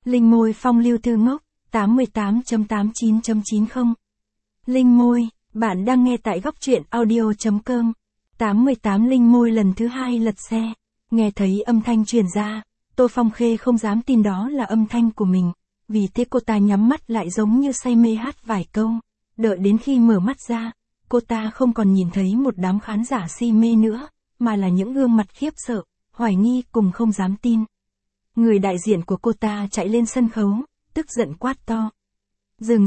Linh môi phong lưu thư ngốc, 88.89.90. Linh môi, bạn đang nghe tại góc truyện audio.com. 88 Linh môi lần thứ hai lật xe. Nghe thấy âm thanh truyền ra, Tô Phong Khê không dám tin đó là âm thanh của mình. Vì thế cô ta nhắm mắt lại giống như say mê hát vài câu. Đợi đến khi mở mắt ra, cô ta không còn nhìn thấy một đám khán giả si mê nữa, mà là những gương mặt khiếp sợ, hoài nghi cùng không dám tin. Người đại diện của cô ta chạy lên sân khấu, tức giận quát to. Dừng,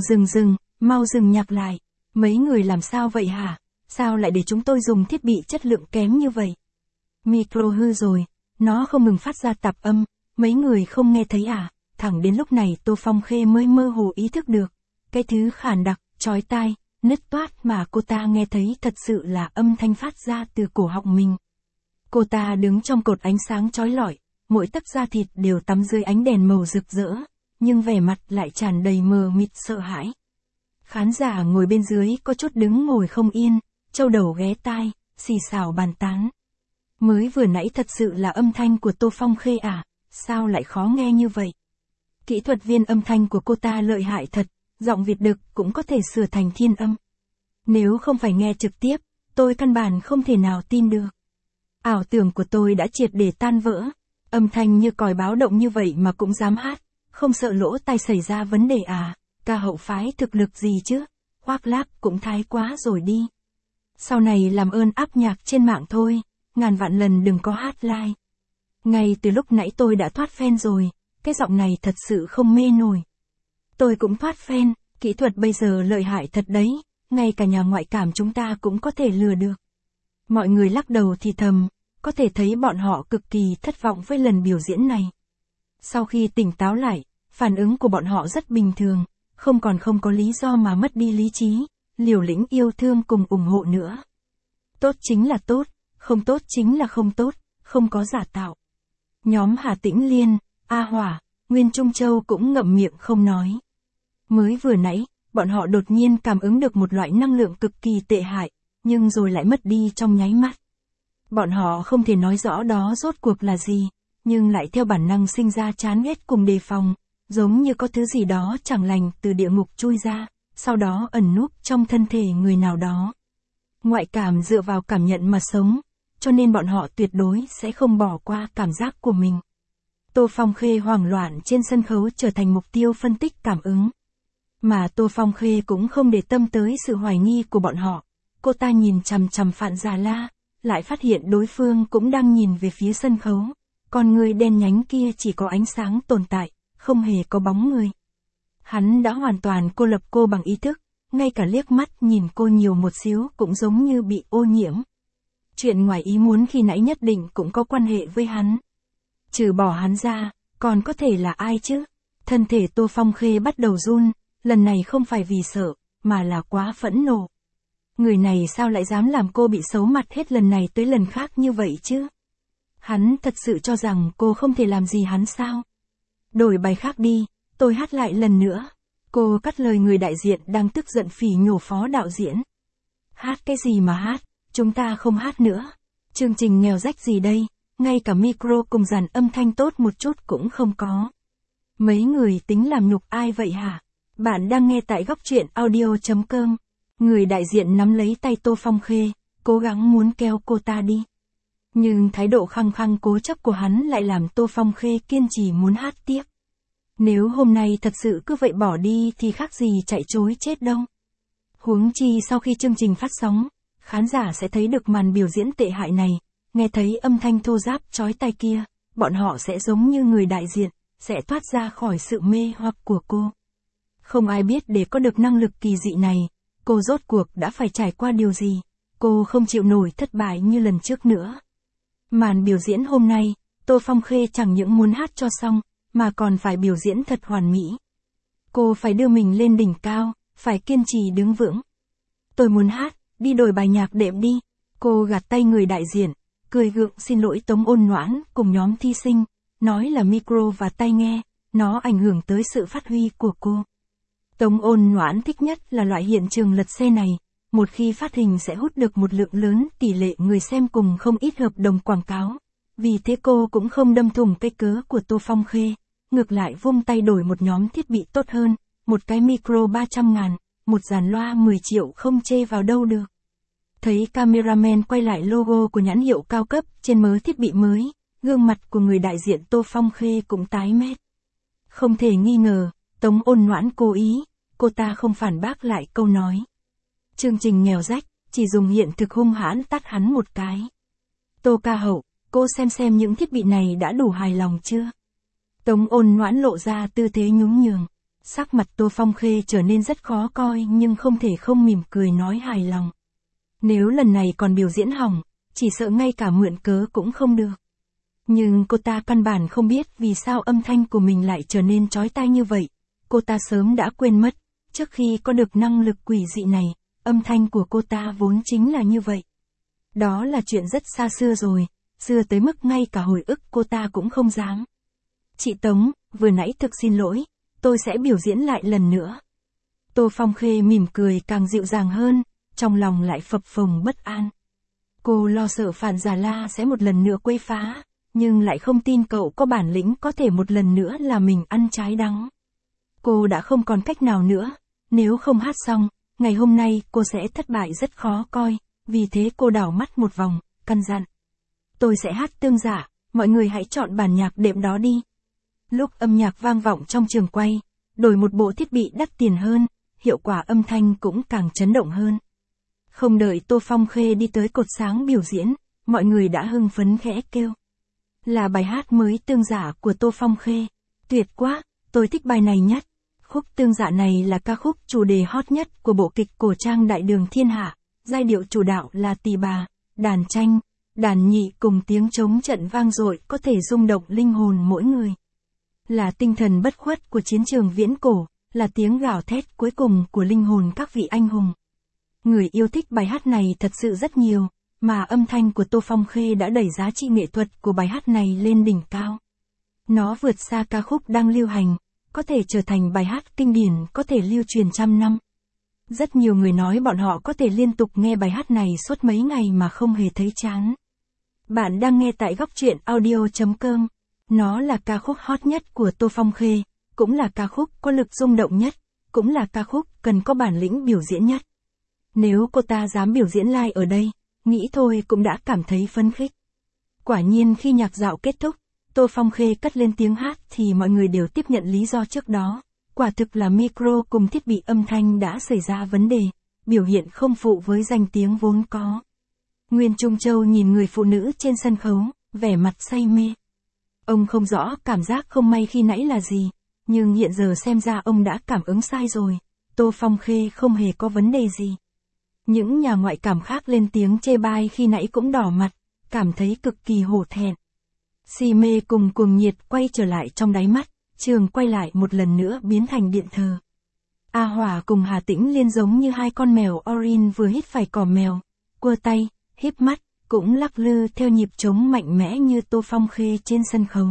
mau dừng nhạc lại. Mấy người làm sao vậy hả? Sao lại để chúng tôi dùng thiết bị chất lượng kém như vậy? Micro hư rồi, nó không ngừng phát ra tạp âm, mấy người không nghe thấy à? Thẳng đến lúc này Tô Phong Khê mới mơ hồ ý thức được. Cái thứ khản đặc, chói tai, nứt toát mà cô ta nghe thấy thật sự là âm thanh phát ra từ cổ họng mình. Cô ta đứng trong cột ánh sáng chói lọi, mỗi tấc da thịt đều tắm dưới ánh đèn màu rực rỡ, nhưng vẻ mặt lại tràn đầy mờ mịt sợ hãi. Khán giả ngồi bên dưới có chút đứng ngồi không yên, châu đầu ghé tai, xì xào bàn tán. Mới vừa nãy thật sự là âm thanh của Tô Phong Khê à, sao lại khó nghe như vậy? Kỹ thuật viên âm thanh của cô ta lợi hại thật, giọng Việt đực cũng có thể sửa thành thiên âm. Nếu không phải nghe trực tiếp, tôi căn bản không thể nào tin được. Ảo tưởng của tôi đã triệt để tan vỡ, âm thanh như còi báo động như vậy mà cũng dám hát, không sợ lỗ tai xảy ra vấn đề à, ca hậu phái thực lực gì chứ, khoác lác cũng thái quá rồi đi. Sau này làm ơn áp nhạc trên mạng thôi, ngàn vạn lần đừng có hát live. Ngay từ lúc nãy tôi đã thoát fan rồi, cái giọng này thật sự không mê nổi. Tôi cũng thoát fan, kỹ thuật bây giờ lợi hại thật đấy, ngay cả nhà ngoại cảm chúng ta cũng có thể lừa được. Mọi người lắc đầu thì thầm, có thể thấy bọn họ cực kỳ thất vọng với lần biểu diễn này. Sau khi tỉnh táo lại, phản ứng của bọn họ rất bình thường, không có lý do mà mất đi lý trí, liều lĩnh yêu thương cùng ủng hộ nữa. Tốt chính là tốt, không tốt chính là không tốt, không có giả tạo. Nhóm Hà Tĩnh Liên, A Hỏa, Nguyên Trung Châu cũng ngậm miệng không nói. Mới vừa nãy, bọn họ đột nhiên cảm ứng được một loại năng lượng cực kỳ tệ hại, nhưng rồi lại mất đi trong nháy mắt. Bọn họ không thể nói rõ đó rốt cuộc là gì, nhưng lại theo bản năng sinh ra chán ghét cùng đề phòng, giống như có thứ gì đó chẳng lành từ địa ngục chui ra, sau đó ẩn núp trong thân thể người nào đó. Ngoại cảm dựa vào cảm nhận mà sống, cho nên bọn họ tuyệt đối sẽ không bỏ qua cảm giác của mình. Tô Phong Khê hoảng loạn trên sân khấu trở thành mục tiêu phân tích cảm ứng. Mà Tô Phong Khê cũng không để tâm tới sự hoài nghi của bọn họ. Cô ta nhìn chằm chằm Phạn Già La, lại phát hiện đối phương cũng đang nhìn về phía sân khấu. Con người đen nhánh kia chỉ có ánh sáng tồn tại, không hề có bóng người. Hắn đã hoàn toàn cô lập cô bằng ý thức, ngay cả liếc mắt nhìn cô nhiều một xíu cũng giống như bị ô nhiễm. Chuyện ngoài ý muốn khi nãy nhất định cũng có quan hệ với hắn. Trừ bỏ hắn ra, còn có thể là ai chứ? Thân thể Tô Phong Khê bắt đầu run, lần này không phải vì sợ, mà là quá phẫn nộ. Người này sao lại dám làm cô bị xấu mặt hết lần này tới lần khác như vậy chứ? Hắn thật sự cho rằng cô không thể làm gì hắn sao? Đổi bài khác đi, tôi hát lại lần nữa. Cô cắt lời người đại diện đang tức giận phỉ nhổ phó đạo diễn. Hát cái gì mà hát, chúng ta không hát nữa. Chương trình nghèo rách gì đây, ngay cả micro cùng dàn âm thanh tốt một chút cũng không có. Mấy người tính làm nhục ai vậy hả? Bạn đang nghe tại góc truyện audio.com. Người đại diện nắm lấy tay Tô Phong Khê, cố gắng muốn kéo cô ta đi. Nhưng thái độ khăng khăng cố chấp của hắn lại làm Tô Phong Khê kiên trì muốn hát tiếp. Nếu hôm nay thật sự cứ vậy bỏ đi thì khác gì chạy trối chết đâu. Huống chi sau khi chương trình phát sóng, khán giả sẽ thấy được màn biểu diễn tệ hại này, nghe thấy âm thanh thô ráp chói tai kia, bọn họ sẽ giống như người đại diện, sẽ thoát ra khỏi sự mê hoặc của cô. Không ai biết để có được năng lực kỳ dị này, cô rốt cuộc đã phải trải qua điều gì, cô không chịu nổi thất bại như lần trước nữa. Màn biểu diễn hôm nay, Tô Phong Khê chẳng những muốn hát cho xong, mà còn phải biểu diễn thật hoàn mỹ. Cô phải đưa mình lên đỉnh cao, phải kiên trì đứng vững. Tôi muốn hát, đi đổi bài nhạc đệm đi. Cô gạt tay người đại diện, cười gượng xin lỗi Tống Ôn Noãn cùng nhóm thí sinh, nói là micro và tai nghe, nó ảnh hưởng tới sự phát huy của cô. Tống Ôn Noãn thích nhất là loại hiện trường lật xe này, một khi phát hình sẽ hút được một lượng lớn tỷ lệ người xem cùng không ít hợp đồng quảng cáo. Vì thế cô cũng không đâm thủng cái cớ của Tô Phong Khê, ngược lại vung tay đổi một nhóm thiết bị tốt hơn, một cái micro 300.000, một dàn loa 10 triệu không chê vào đâu được. Thấy cameraman quay lại logo của nhãn hiệu cao cấp trên mớ thiết bị mới, gương mặt của người đại diện Tô Phong Khê cũng tái mét. Không thể nghi ngờ, Tống Ôn Noãn cố ý, cô ta không phản bác lại câu nói. Chương trình nghèo rách, chỉ dùng hiện thực hung hãn tát hắn một cái. Tô ca hậu, cô xem những thiết bị này đã đủ hài lòng chưa? Tống Ôn Noãn lộ ra tư thế nhún nhường. Sắc mặt Tô Phong Khê trở nên rất khó coi nhưng không thể không mỉm cười nói hài lòng. Nếu lần này còn biểu diễn hỏng, chỉ sợ ngay cả mượn cớ cũng không được. Nhưng cô ta căn bản không biết vì sao âm thanh của mình lại trở nên chói tai như vậy. Cô ta sớm đã quên mất, trước khi có được năng lực quỷ dị này, âm thanh của cô ta vốn chính là như vậy. Đó là chuyện rất xa xưa rồi, xưa tới mức ngay cả hồi ức cô ta cũng không dám. Chị Tống, vừa nãy thực xin lỗi, tôi sẽ biểu diễn lại lần nữa. Tô Phong Khê mỉm cười càng dịu dàng hơn, trong lòng lại phập phồng bất an. Cô lo sợ Phản Già La sẽ một lần nữa quấy phá, nhưng lại không tin cậu có bản lĩnh có thể một lần nữa là mình ăn trái đắng. Cô đã không còn cách nào nữa, nếu không hát xong, ngày hôm nay cô sẽ thất bại rất khó coi, vì thế cô đảo mắt một vòng, căn dặn. Tôi sẽ hát tương giả, mọi người hãy chọn bản nhạc đệm đó đi. Lúc âm nhạc vang vọng trong trường quay, đổi một bộ thiết bị đắt tiền hơn, hiệu quả âm thanh cũng càng chấn động hơn. Không đợi Tô Phong Khê đi tới cột sáng biểu diễn, mọi người đã hưng phấn khẽ kêu. Là bài hát mới tương giả của Tô Phong Khê. Tuyệt quá, tôi thích bài này nhất. Khúc tương giả này là ca khúc chủ đề hot nhất của bộ kịch cổ trang Đại Đường Thiên Hạ. Giai điệu chủ đạo là tỳ bà, đàn tranh, đàn nhị cùng tiếng trống trận vang dội có thể rung động linh hồn mỗi người. Là tinh thần bất khuất của chiến trường viễn cổ, là tiếng gào thét cuối cùng của linh hồn các vị anh hùng. Người yêu thích bài hát này thật sự rất nhiều, mà âm thanh của Tô Phong Khê đã đẩy giá trị nghệ thuật của bài hát này lên đỉnh cao. Nó vượt xa ca khúc đang lưu hành, có thể trở thành bài hát kinh điển có thể lưu truyền trăm năm. Rất nhiều người nói bọn họ có thể liên tục nghe bài hát này suốt mấy ngày mà không hề thấy chán. Bạn đang nghe tại Góc Truyện Audio.com. Nó là ca khúc hot nhất của Tô Phong Khê, cũng là ca khúc có lực rung động nhất, cũng là ca khúc cần có bản lĩnh biểu diễn nhất. Nếu cô ta dám biểu diễn live ở đây, nghĩ thôi cũng đã cảm thấy phấn khích. Quả nhiên khi nhạc dạo kết thúc, Tô Phong Khê cất lên tiếng hát thì mọi người đều tiếp nhận lý do trước đó. Quả thực là micro cùng thiết bị âm thanh đã xảy ra vấn đề, biểu hiện không phụ với danh tiếng vốn có. Nguyên Trung Châu nhìn người phụ nữ trên sân khấu, vẻ mặt say mê. Ông không rõ cảm giác không may khi nãy là gì, nhưng hiện giờ xem ra ông đã cảm ứng sai rồi. Tô Phong Khê không hề có vấn đề gì. Những nhà ngoại cảm khác lên tiếng chê bai khi nãy cũng đỏ mặt, cảm thấy cực kỳ hổ thẹn. Si mê cùng cuồng nhiệt quay trở lại trong đáy mắt, trường quay lại một lần nữa biến thành điện thờ. A Hỏa cùng Hà Tĩnh Liên giống như hai con mèo Orin vừa hít phải cỏ mèo, quơ tay, híp mắt, cũng lắc lư theo nhịp trống mạnh mẽ như Tô Phong Khê trên sân khấu.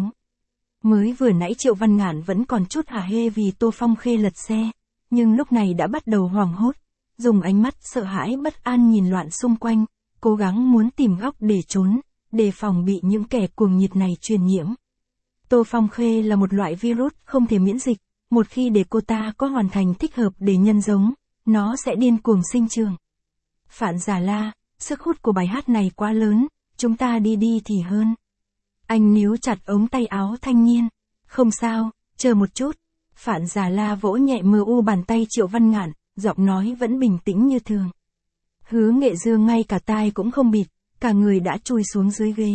Mới vừa nãy Triệu Văn Ngạn vẫn còn chút hả hê vì Tô Phong Khê lật xe, nhưng lúc này đã bắt đầu hoảng hốt, dùng ánh mắt sợ hãi bất an nhìn loạn xung quanh, cố gắng muốn tìm góc để trốn, đề phòng bị những kẻ cuồng nhiệt này truyền nhiễm. Tô Phong Khê là một loại virus không thể miễn dịch, một khi để cô ta có hoàn thành thích hợp để nhân giống, nó sẽ điên cuồng sinh trưởng. Phản Già La, sức hút của bài hát này quá lớn, chúng ta đi thì hơn. Anh níu chặt ống tay áo thanh niên. Không sao, chờ một chút. Phản Già La vỗ nhẹ mờ u bàn tay Triệu Văn Ngạn, giọng nói vẫn bình tĩnh như thường. Hứa Nghệ Dương ngay cả tai cũng không bịt, cả người đã chui xuống dưới ghế.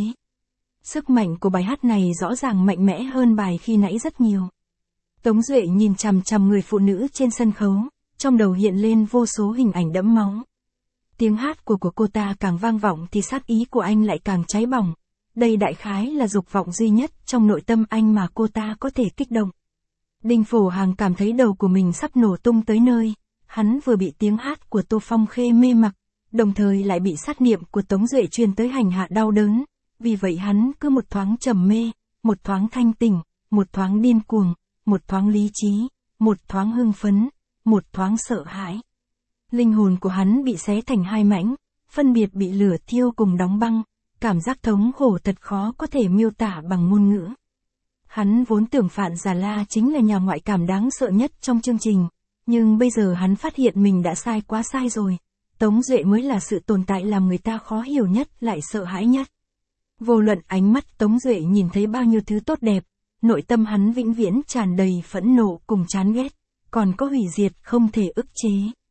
Sức mạnh của bài hát này rõ ràng mạnh mẽ hơn bài khi nãy rất nhiều. Tống Duệ nhìn chằm chằm người phụ nữ trên sân khấu, trong đầu hiện lên vô số hình ảnh đẫm máu. Tiếng hát của cô ta càng vang vọng thì sát ý của anh lại càng cháy bỏng. Đây đại khái là dục vọng duy nhất trong nội tâm anh mà cô ta có thể kích động. Đinh Phổ Hàng cảm thấy đầu của mình sắp nổ tung tới nơi. Hắn vừa bị tiếng hát của Tô Phong Khê mê mặc, đồng thời lại bị sát niệm của Tống Duệ truyền tới hành hạ đau đớn. Vì vậy hắn cứ một thoáng trầm mê, một thoáng thanh tỉnh, một thoáng điên cuồng, một thoáng lý trí, một thoáng hưng phấn, một thoáng sợ hãi. Linh hồn của hắn bị xé thành hai mảnh, phân biệt bị lửa thiêu cùng đóng băng, cảm giác thống khổ thật khó có thể miêu tả bằng ngôn ngữ. Hắn vốn tưởng Phạn Già La chính là nhà ngoại cảm đáng sợ nhất trong chương trình, nhưng bây giờ hắn phát hiện mình đã sai quá sai rồi. Tống Duệ mới là sự tồn tại làm người ta khó hiểu nhất lại sợ hãi nhất. Vô luận ánh mắt Tống Duệ nhìn thấy bao nhiêu thứ tốt đẹp, nội tâm hắn vĩnh viễn tràn đầy phẫn nộ cùng chán ghét, còn có hủy diệt không thể ức chế.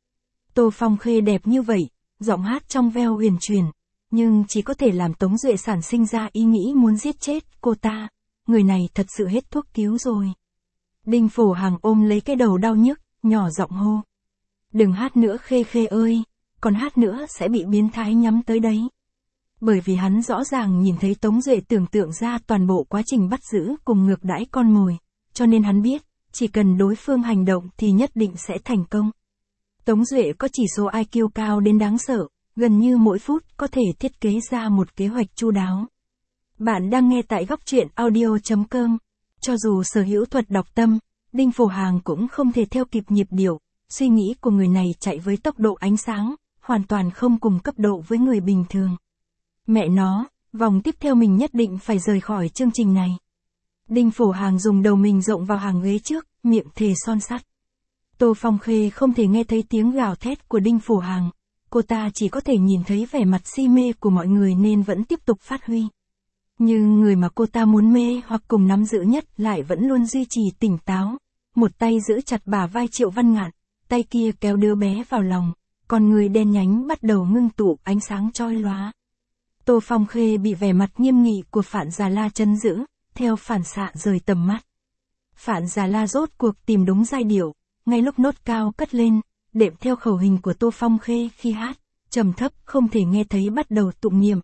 Tô Phong Khê đẹp như vậy, giọng hát trong veo huyền truyền, nhưng chỉ có thể làm Tống Duệ sản sinh ra ý nghĩ muốn giết chết cô ta. Người này thật sự hết thuốc cứu rồi. Đinh Phổ Hàng ôm lấy cái đầu đau nhức, nhỏ giọng hô. Đừng hát nữa Khê Khê ơi, còn hát nữa sẽ bị biến thái nhắm tới đấy. Bởi vì hắn rõ ràng nhìn thấy Tống Duệ tưởng tượng ra toàn bộ quá trình bắt giữ cùng ngược đãi con mồi, cho nên hắn biết, chỉ cần đối phương hành động thì nhất định sẽ thành công. Tống Duệ có chỉ số IQ cao đến đáng sợ, gần như mỗi phút có thể thiết kế ra một kế hoạch chu đáo. Bạn đang nghe tại góc truyện audio.com. Cho dù sở hữu thuật đọc tâm, Đinh Phổ Hàng cũng không thể theo kịp nhịp điệu, suy nghĩ của người này chạy với tốc độ ánh sáng, hoàn toàn không cùng cấp độ với người bình thường. Mẹ nó, vòng tiếp theo mình nhất định phải rời khỏi chương trình này. Đinh Phổ Hàng dùng đầu mình rộng vào hàng ghế trước, miệng thề son sắt. Tô Phong Khê không thể nghe thấy tiếng gào thét của Đinh Phổ Hàng, cô ta chỉ có thể nhìn thấy vẻ mặt si mê của mọi người nên vẫn tiếp tục phát huy. Nhưng người mà cô ta muốn mê hoặc cùng nắm giữ nhất lại vẫn luôn duy trì tỉnh táo, một tay giữ chặt bả vai Triệu Văn Ngạn, tay kia kéo đứa bé vào lòng, còn người đen nhánh bắt đầu ngưng tụ ánh sáng chói lóa. Tô Phong Khê bị vẻ mặt nghiêm nghị của Phạn Già La trấn giữ, theo phản xạ rời tầm mắt. Phạn Già La rốt cuộc tìm đúng giai điệu, ngay lúc nốt cao cất lên, đệm theo khẩu hình của Tô Phong Khê khi hát, trầm thấp không thể nghe thấy bắt đầu tụng niệm.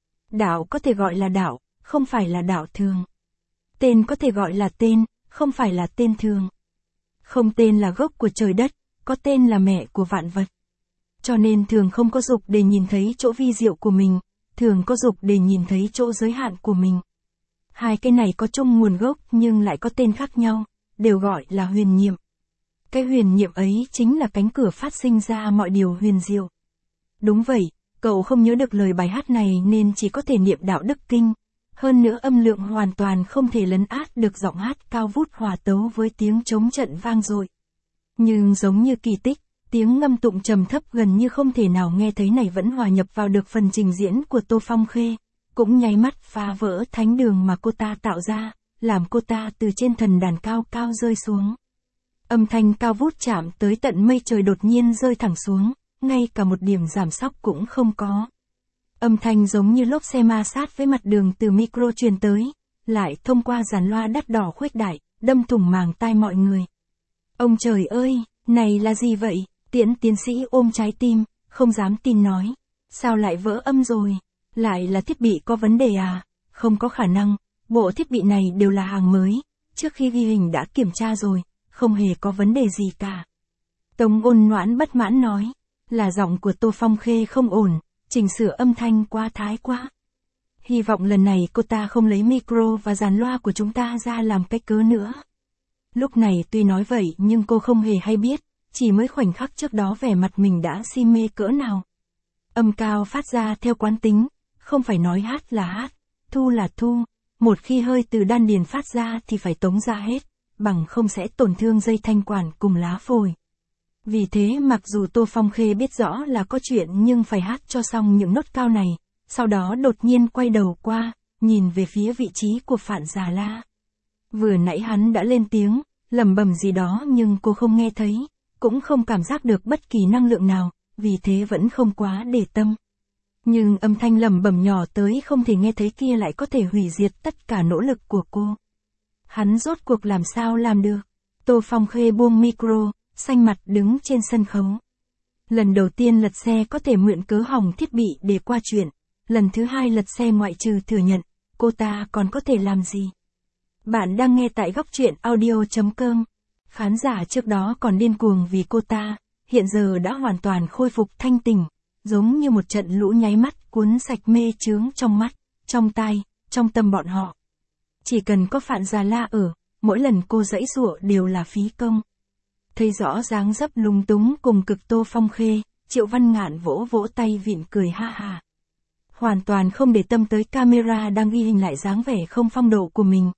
Đạo có thể gọi là đạo, không phải là đạo thường. Tên có thể gọi là tên, không phải là tên thường. Không tên là gốc của trời đất, có tên là mẹ của vạn vật. Cho nên thường không có dục để nhìn thấy chỗ vi diệu của mình, thường có dục để nhìn thấy chỗ giới hạn của mình. Hai cái này có chung nguồn gốc nhưng lại có tên khác nhau, đều gọi là huyền nhiệm. Cái huyền nhiệm ấy chính là cánh cửa phát sinh ra mọi điều huyền diệu. Đúng vậy, cậu không nhớ được lời bài hát này nên chỉ có thể niệm đạo đức kinh. Hơn nữa âm lượng hoàn toàn không thể lấn át được giọng hát cao vút hòa tấu với tiếng trống trận vang dội. Nhưng giống như kỳ tích, tiếng ngâm tụng trầm thấp gần như không thể nào nghe thấy này vẫn hòa nhập vào được phần trình diễn của Tô Phong Khê, cũng nháy mắt phá vỡ thánh đường mà cô ta tạo ra, làm cô ta từ trên thần đàn cao cao rơi xuống. Âm thanh cao vút chạm tới tận mây trời đột nhiên rơi thẳng xuống, ngay cả một điểm giảm sóc cũng không có. Âm thanh giống như lốp xe ma sát với mặt đường từ micro truyền tới, lại thông qua dàn loa đắt đỏ khuếch đại, đâm thủng màng tai mọi người. Ông trời ơi, này là gì vậy? Tiến sĩ ôm trái tim, không dám tin nói. Sao lại vỡ âm rồi? Lại là thiết bị có vấn đề à? Không có khả năng, bộ thiết bị này đều là hàng mới, trước khi ghi hình đã kiểm tra rồi, không hề có vấn đề gì cả. Tống Ôn Noãn bất mãn nói, là giọng của Tô Phong Khê không ổn, chỉnh sửa âm thanh quá thái quá. Hy vọng lần này cô ta không lấy micro và dàn loa của chúng ta ra làm cái cớ nữa. Lúc này tuy nói vậy nhưng cô không hề hay biết, chỉ mới khoảnh khắc trước đó vẻ mặt mình đã si mê cỡ nào. Âm cao phát ra theo quán tính, không phải nói hát là hát, thu là thu, một khi hơi từ đan điền phát ra thì phải tống ra hết, bằng không sẽ tổn thương dây thanh quản cùng lá phổi. Vì thế mặc dù Tô Phong Khê biết rõ là có chuyện nhưng phải hát cho xong những nốt cao này, sau đó đột nhiên quay đầu qua, nhìn về phía vị trí của Phạn Già La. Vừa nãy hắn đã lên tiếng, lẩm bẩm gì đó nhưng cô không nghe thấy, cũng không cảm giác được bất kỳ năng lượng nào, vì thế vẫn không quá để tâm. Nhưng âm thanh lẩm bẩm nhỏ tới không thể nghe thấy kia lại có thể hủy diệt tất cả nỗ lực của cô. Hắn rốt cuộc làm sao làm được? Tô Phong Khê buông micro, xanh mặt đứng trên sân khấu. Lần đầu tiên lật xe có thể mượn cớ hỏng thiết bị để qua chuyện, lần thứ hai lật xe ngoại trừ thừa nhận, cô ta còn có thể làm gì? Bạn đang nghe tại góc truyện audio.com. Khán giả trước đó còn điên cuồng vì cô ta, hiện giờ đã hoàn toàn khôi phục thanh tỉnh, giống như một trận lũ nháy mắt cuốn sạch mê chướng trong mắt, trong tai, trong tâm bọn họ. Chỉ cần có Phạn Già La ở, mỗi lần cô giãy giụa đều là phí công. Thấy rõ dáng dấp lung túng cùng cực Tô Phong Khê, Triệu Văn Ngạn vỗ vỗ tay vịn cười ha ha. Hoàn toàn không để tâm tới camera đang ghi hình lại dáng vẻ không phong độ của mình.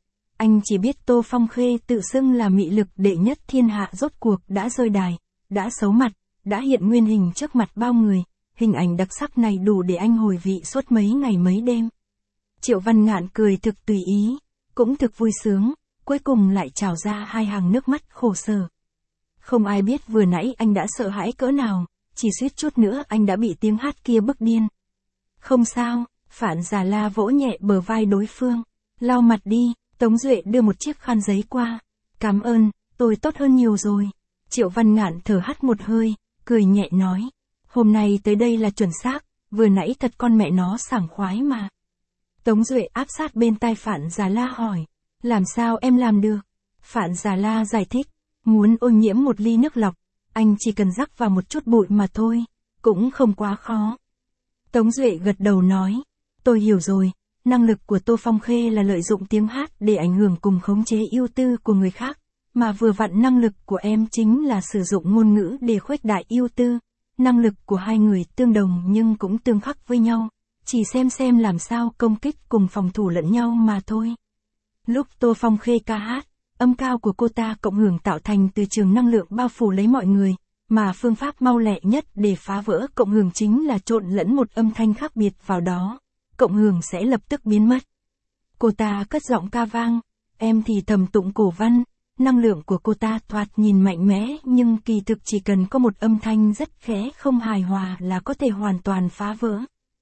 Anh chỉ biết Tô Phong Khê tự xưng là mị lực đệ nhất thiên hạ rốt cuộc đã rơi đài, đã xấu mặt, đã hiện nguyên hình trước mặt bao người, hình ảnh đặc sắc này đủ để anh hồi vị suốt mấy ngày mấy đêm. Triệu Văn Ngạn cười thực tùy ý, cũng thực vui sướng, cuối cùng lại trào ra hai hàng nước mắt khổ sở. Không ai biết vừa nãy anh đã sợ hãi cỡ nào, chỉ suýt chút nữa anh đã bị tiếng hát kia bức điên. Không sao, Phản Già La vỗ nhẹ bờ vai đối phương, lau mặt đi, Tống Duệ đưa một chiếc khăn giấy qua. Cảm ơn, tôi tốt hơn nhiều rồi. Triệu Văn Ngạn thở hắt một hơi, cười nhẹ nói. Hôm nay tới đây là chuẩn xác, vừa nãy thật con mẹ nó sảng khoái mà. Tống Duệ áp sát bên tai Phản Già La hỏi. Làm sao em làm được? Phản Già La giải thích. Muốn ô nhiễm một ly nước lọc, anh chỉ cần rắc vào một chút bụi mà thôi, cũng không quá khó. Tống Duệ gật đầu nói. Tôi hiểu rồi, năng lực của Tô Phong Khê là lợi dụng tiếng hát để ảnh hưởng cùng khống chế ưu tư của người khác, mà vừa vặn năng lực của em chính là sử dụng ngôn ngữ để khuếch đại ưu tư. Năng lực của hai người tương đồng nhưng cũng tương khắc với nhau, chỉ xem làm sao công kích cùng phòng thủ lẫn nhau mà thôi. Lúc Tô Phong Khê ca hát, âm cao của cô ta cộng hưởng tạo thành từ trường năng lượng bao phủ lấy mọi người, mà phương pháp mau lẹ nhất để phá vỡ cộng hưởng chính là trộn lẫn một âm thanh khác biệt vào đó. Cộng hưởng sẽ lập tức biến mất. Cô ta cất giọng ca vang, em thì thầm tụng cổ văn, năng lượng của cô ta thoạt nhìn mạnh mẽ nhưng kỳ thực chỉ cần có một âm thanh rất khẽ không hài hòa là có thể hoàn toàn phá vỡ.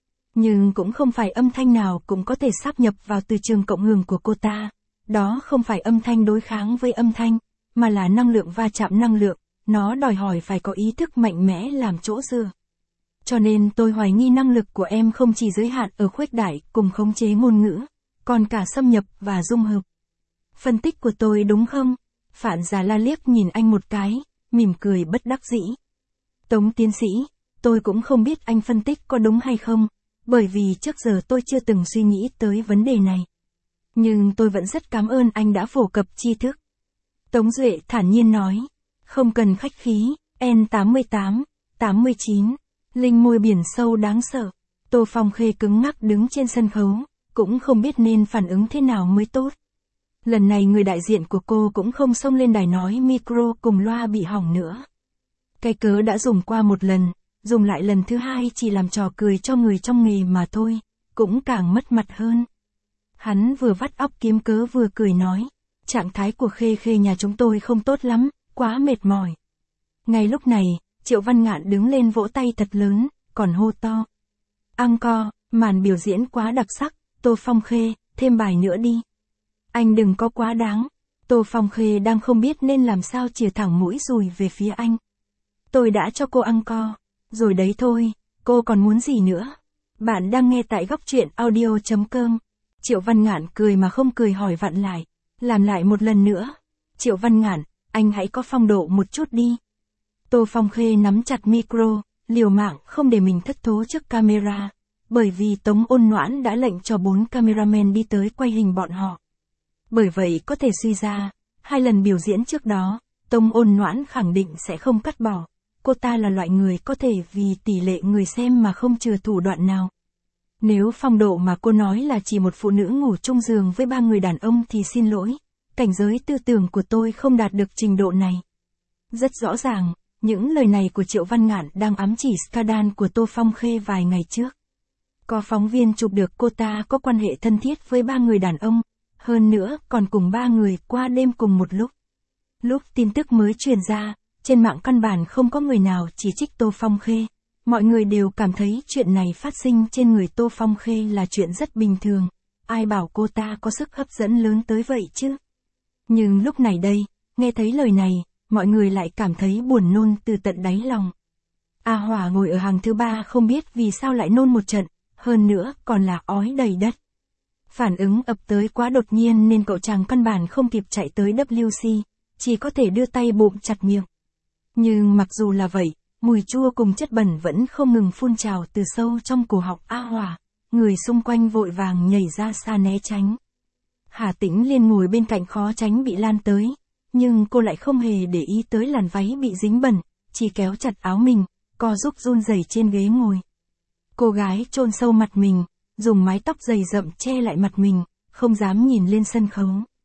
Nhưng cũng không phải âm thanh nào cũng có thể sáp nhập vào từ trường cộng hưởng của cô ta. Đó không phải âm thanh đối kháng với âm thanh, mà là năng lượng va chạm năng lượng, nó đòi hỏi phải có ý thức mạnh mẽ làm chỗ dựa. Cho nên tôi hoài nghi năng lực của em không chỉ giới hạn ở khuếch đại cùng khống chế ngôn ngữ, còn cả xâm nhập và dung hợp. Phân tích của tôi đúng không? Phản Già La liếc nhìn anh một cái, mỉm cười bất đắc dĩ. Tống tiến sĩ, tôi cũng không biết anh phân tích có đúng hay không, bởi vì trước giờ tôi chưa từng suy nghĩ tới vấn đề này. Nhưng tôi vẫn rất cảm ơn anh đã phổ cập tri thức. Tống Duệ thản nhiên nói, không cần khách khí, N88, 89, linh môi biển sâu đáng sợ. Tô Phong Khê cứng ngắc đứng trên sân khấu, cũng không biết nên phản ứng thế nào mới tốt. Lần này người đại diện của cô cũng không xông lên đài nói micro cùng loa bị hỏng nữa. Cái cớ đã dùng qua một lần, dùng lại lần thứ hai chỉ làm trò cười cho người trong nghề mà thôi, cũng càng mất mặt hơn. Hắn vừa vắt óc kiếm cớ vừa cười nói, trạng thái của Khê Khê nhà chúng tôi không tốt lắm, quá mệt mỏi. Ngay lúc này, Triệu Văn Ngạn đứng lên vỗ tay thật lớn, còn hô to. Encore, màn biểu diễn quá đặc sắc, Tô Phong Khê, thêm bài nữa đi. Anh đừng có quá đáng. Tô Phong Khê đang không biết nên làm sao chìa thẳng mũi dùi về phía anh. Tôi đã cho cô encore, rồi đấy thôi, cô còn muốn gì nữa? Bạn đang nghe tại Góc Truyện Audio.com. Triệu Văn Ngạn cười mà không cười hỏi vặn lại. Làm lại một lần nữa. Triệu Văn Ngạn, anh hãy có phong độ một chút đi. Tô Phong Khê nắm chặt micro, liều mạng không để mình thất thố trước camera, bởi vì Tống Ôn Noãn đã lệnh cho 4 cameraman đi tới quay hình bọn họ. Bởi vậy có thể suy ra, 2 lần biểu diễn trước đó, Tống Ôn Noãn khẳng định sẽ không cắt bỏ. Cô ta là loại người có thể vì tỷ lệ người xem mà không chừa thủ đoạn nào. Nếu phong độ mà cô nói là chỉ một phụ nữ ngủ chung giường với 3 người đàn ông thì xin lỗi, cảnh giới tư tưởng của tôi không đạt được trình độ này. Rất rõ ràng, những lời này của Triệu Văn Ngạn đang ám chỉ scandal của Tô Phong Khê vài ngày trước. Có phóng viên chụp được cô ta có quan hệ thân thiết với 3 người đàn ông, hơn nữa còn cùng 3 người qua đêm cùng một lúc. Lúc tin tức mới truyền ra, trên mạng căn bản không có người nào chỉ trích Tô Phong Khê. Mọi người đều cảm thấy chuyện này phát sinh trên người Tô Phong Khê là chuyện rất bình thường. Ai bảo cô ta có sức hấp dẫn lớn tới vậy chứ? Nhưng lúc này đây, nghe thấy lời này, mọi người lại cảm thấy buồn nôn từ tận đáy lòng. A Hỏa ngồi ở hàng thứ 3 không biết vì sao lại nôn một trận, hơn nữa còn là ói đầy đất. Phản ứng ập tới quá đột nhiên nên cậu chàng căn bản không kịp chạy tới WC, chỉ có thể đưa tay bụm chặt miệng. Nhưng mặc dù là vậy, mùi chua cùng chất bẩn vẫn không ngừng phun trào từ sâu trong cổ họng A Hỏa, người xung quanh vội vàng nhảy ra xa né tránh. Hà Tĩnh Liên ngồi bên cạnh khó tránh bị lan tới, nhưng cô lại không hề để ý tới làn váy bị dính bẩn, chỉ kéo chặt áo mình, co giúp run rẩy trên ghế ngồi. Cô gái chôn sâu mặt mình, dùng mái tóc dày rậm che lại mặt mình, không dám nhìn lên sân khấu.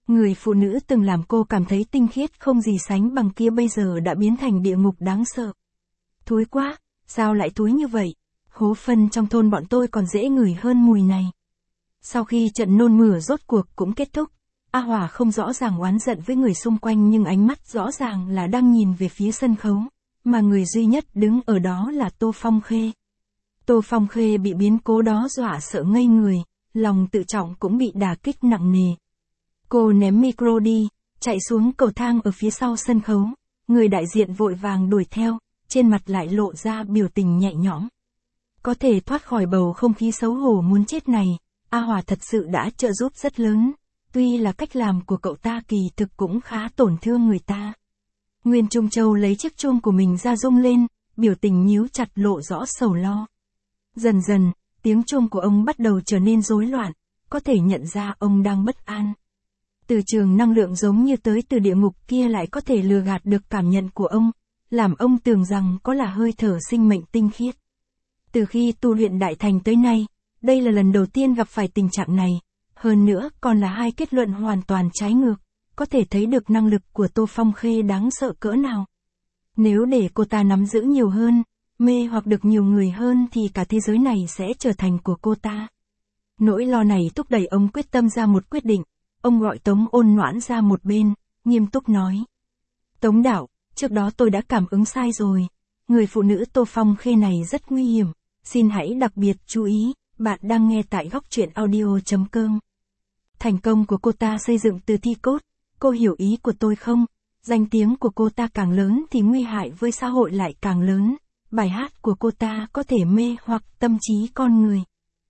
Người phụ nữ từng làm cô cảm thấy tinh khiết không gì sánh bằng kia bây giờ đã biến thành địa ngục đáng sợ. Thối quá, sao lại thối như vậy? Hố phân trong thôn bọn tôi còn dễ ngửi hơn mùi này. Sau khi trận nôn mửa rốt cuộc cũng kết thúc, A Hòa không rõ ràng oán giận với người xung quanh nhưng ánh mắt rõ ràng là đang nhìn về phía sân khấu, mà người duy nhất đứng ở đó là Tô Phong Khê. Tô Phong Khê bị biến cố đó dọa sợ ngây người, lòng tự trọng cũng bị đả kích nặng nề. Cô ném micro đi, chạy xuống cầu thang ở phía sau sân khấu, người đại diện vội vàng đuổi theo, trên mặt lại lộ ra biểu tình nhẹ nhõm. Có thể thoát khỏi bầu không khí xấu hổ muốn chết này, A Hòa thật sự đã trợ giúp rất lớn, tuy là cách làm của cậu ta kỳ thực cũng khá tổn thương người ta. Nguyên Trung Châu lấy chiếc chuông của mình ra rung lên, biểu tình nhíu chặt lộ rõ sầu lo. Dần dần, tiếng chuông của ông bắt đầu trở nên rối loạn, có thể nhận ra ông đang bất an. Từ trường năng lượng giống như tới từ địa ngục kia lại có thể lừa gạt được cảm nhận của ông, làm ông tưởng rằng có là hơi thở sinh mệnh tinh khiết. Từ khi tu luyện đại thành tới nay, đây là lần đầu tiên gặp phải tình trạng này, hơn nữa còn là hai kết luận hoàn toàn trái ngược, có thể thấy được năng lực của Tô Phong Khê đáng sợ cỡ nào. Nếu để cô ta nắm giữ nhiều hơn, mê hoặc được nhiều người hơn thì cả thế giới này sẽ trở thành của cô ta. Nỗi lo này thúc đẩy ông quyết tâm ra một quyết định, ông gọi Tống Ôn Noãn ra một bên, nghiêm túc nói. Tống đạo, trước đó tôi đã cảm ứng sai rồi, người phụ nữ Tô Phong Khê này rất nguy hiểm, xin hãy đặc biệt chú ý, bạn đang nghe tại góc truyện audio.com. Thành công của cô ta xây dựng từ thi cốt, cô hiểu ý của tôi không? Danh tiếng của cô ta càng lớn thì nguy hại với xã hội lại càng lớn, bài hát của cô ta có thể mê hoặc tâm trí con người.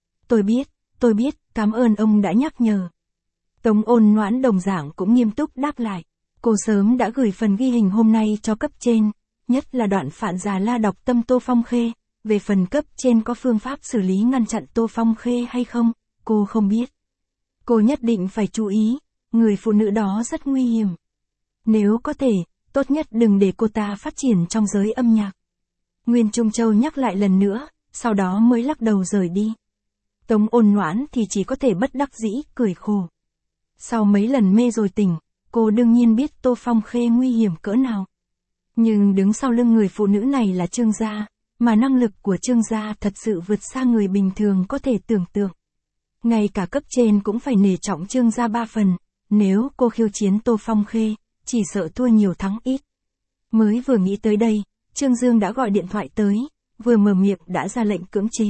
Tôi biết, cảm ơn ông đã nhắc nhở. Tống Ôn Noãn đồng dạng cũng nghiêm túc đáp lại, cô sớm đã gửi phần ghi hình hôm nay cho cấp trên, nhất là đoạn Phạn Già La đọc tâm Tô Phong Khê, về phần cấp trên có phương pháp xử lý ngăn chặn Tô Phong Khê hay không, cô không biết. Cô nhất định phải chú ý, người phụ nữ đó rất nguy hiểm. Nếu có thể, tốt nhất đừng để cô ta phát triển trong giới âm nhạc. Nguyên Trung Châu nhắc lại lần nữa, sau đó mới lắc đầu rời đi. Tống Ôn Noãn thì chỉ có thể bất đắc dĩ, cười khổ. Sau mấy lần mê rồi tỉnh, cô đương nhiên biết Tô Phong Khê nguy hiểm cỡ nào. Nhưng đứng sau lưng người phụ nữ này là Trương gia, mà năng lực của Trương gia thật sự vượt xa người bình thường có thể tưởng tượng. Ngay cả cấp trên cũng phải nể trọng Trương gia 3 phần, nếu cô khiêu chiến Tô Phong Khê, chỉ sợ thua nhiều thắng ít. Mới vừa nghĩ tới đây, Trương Dương đã gọi điện thoại tới, vừa mở miệng đã ra lệnh cưỡng chế.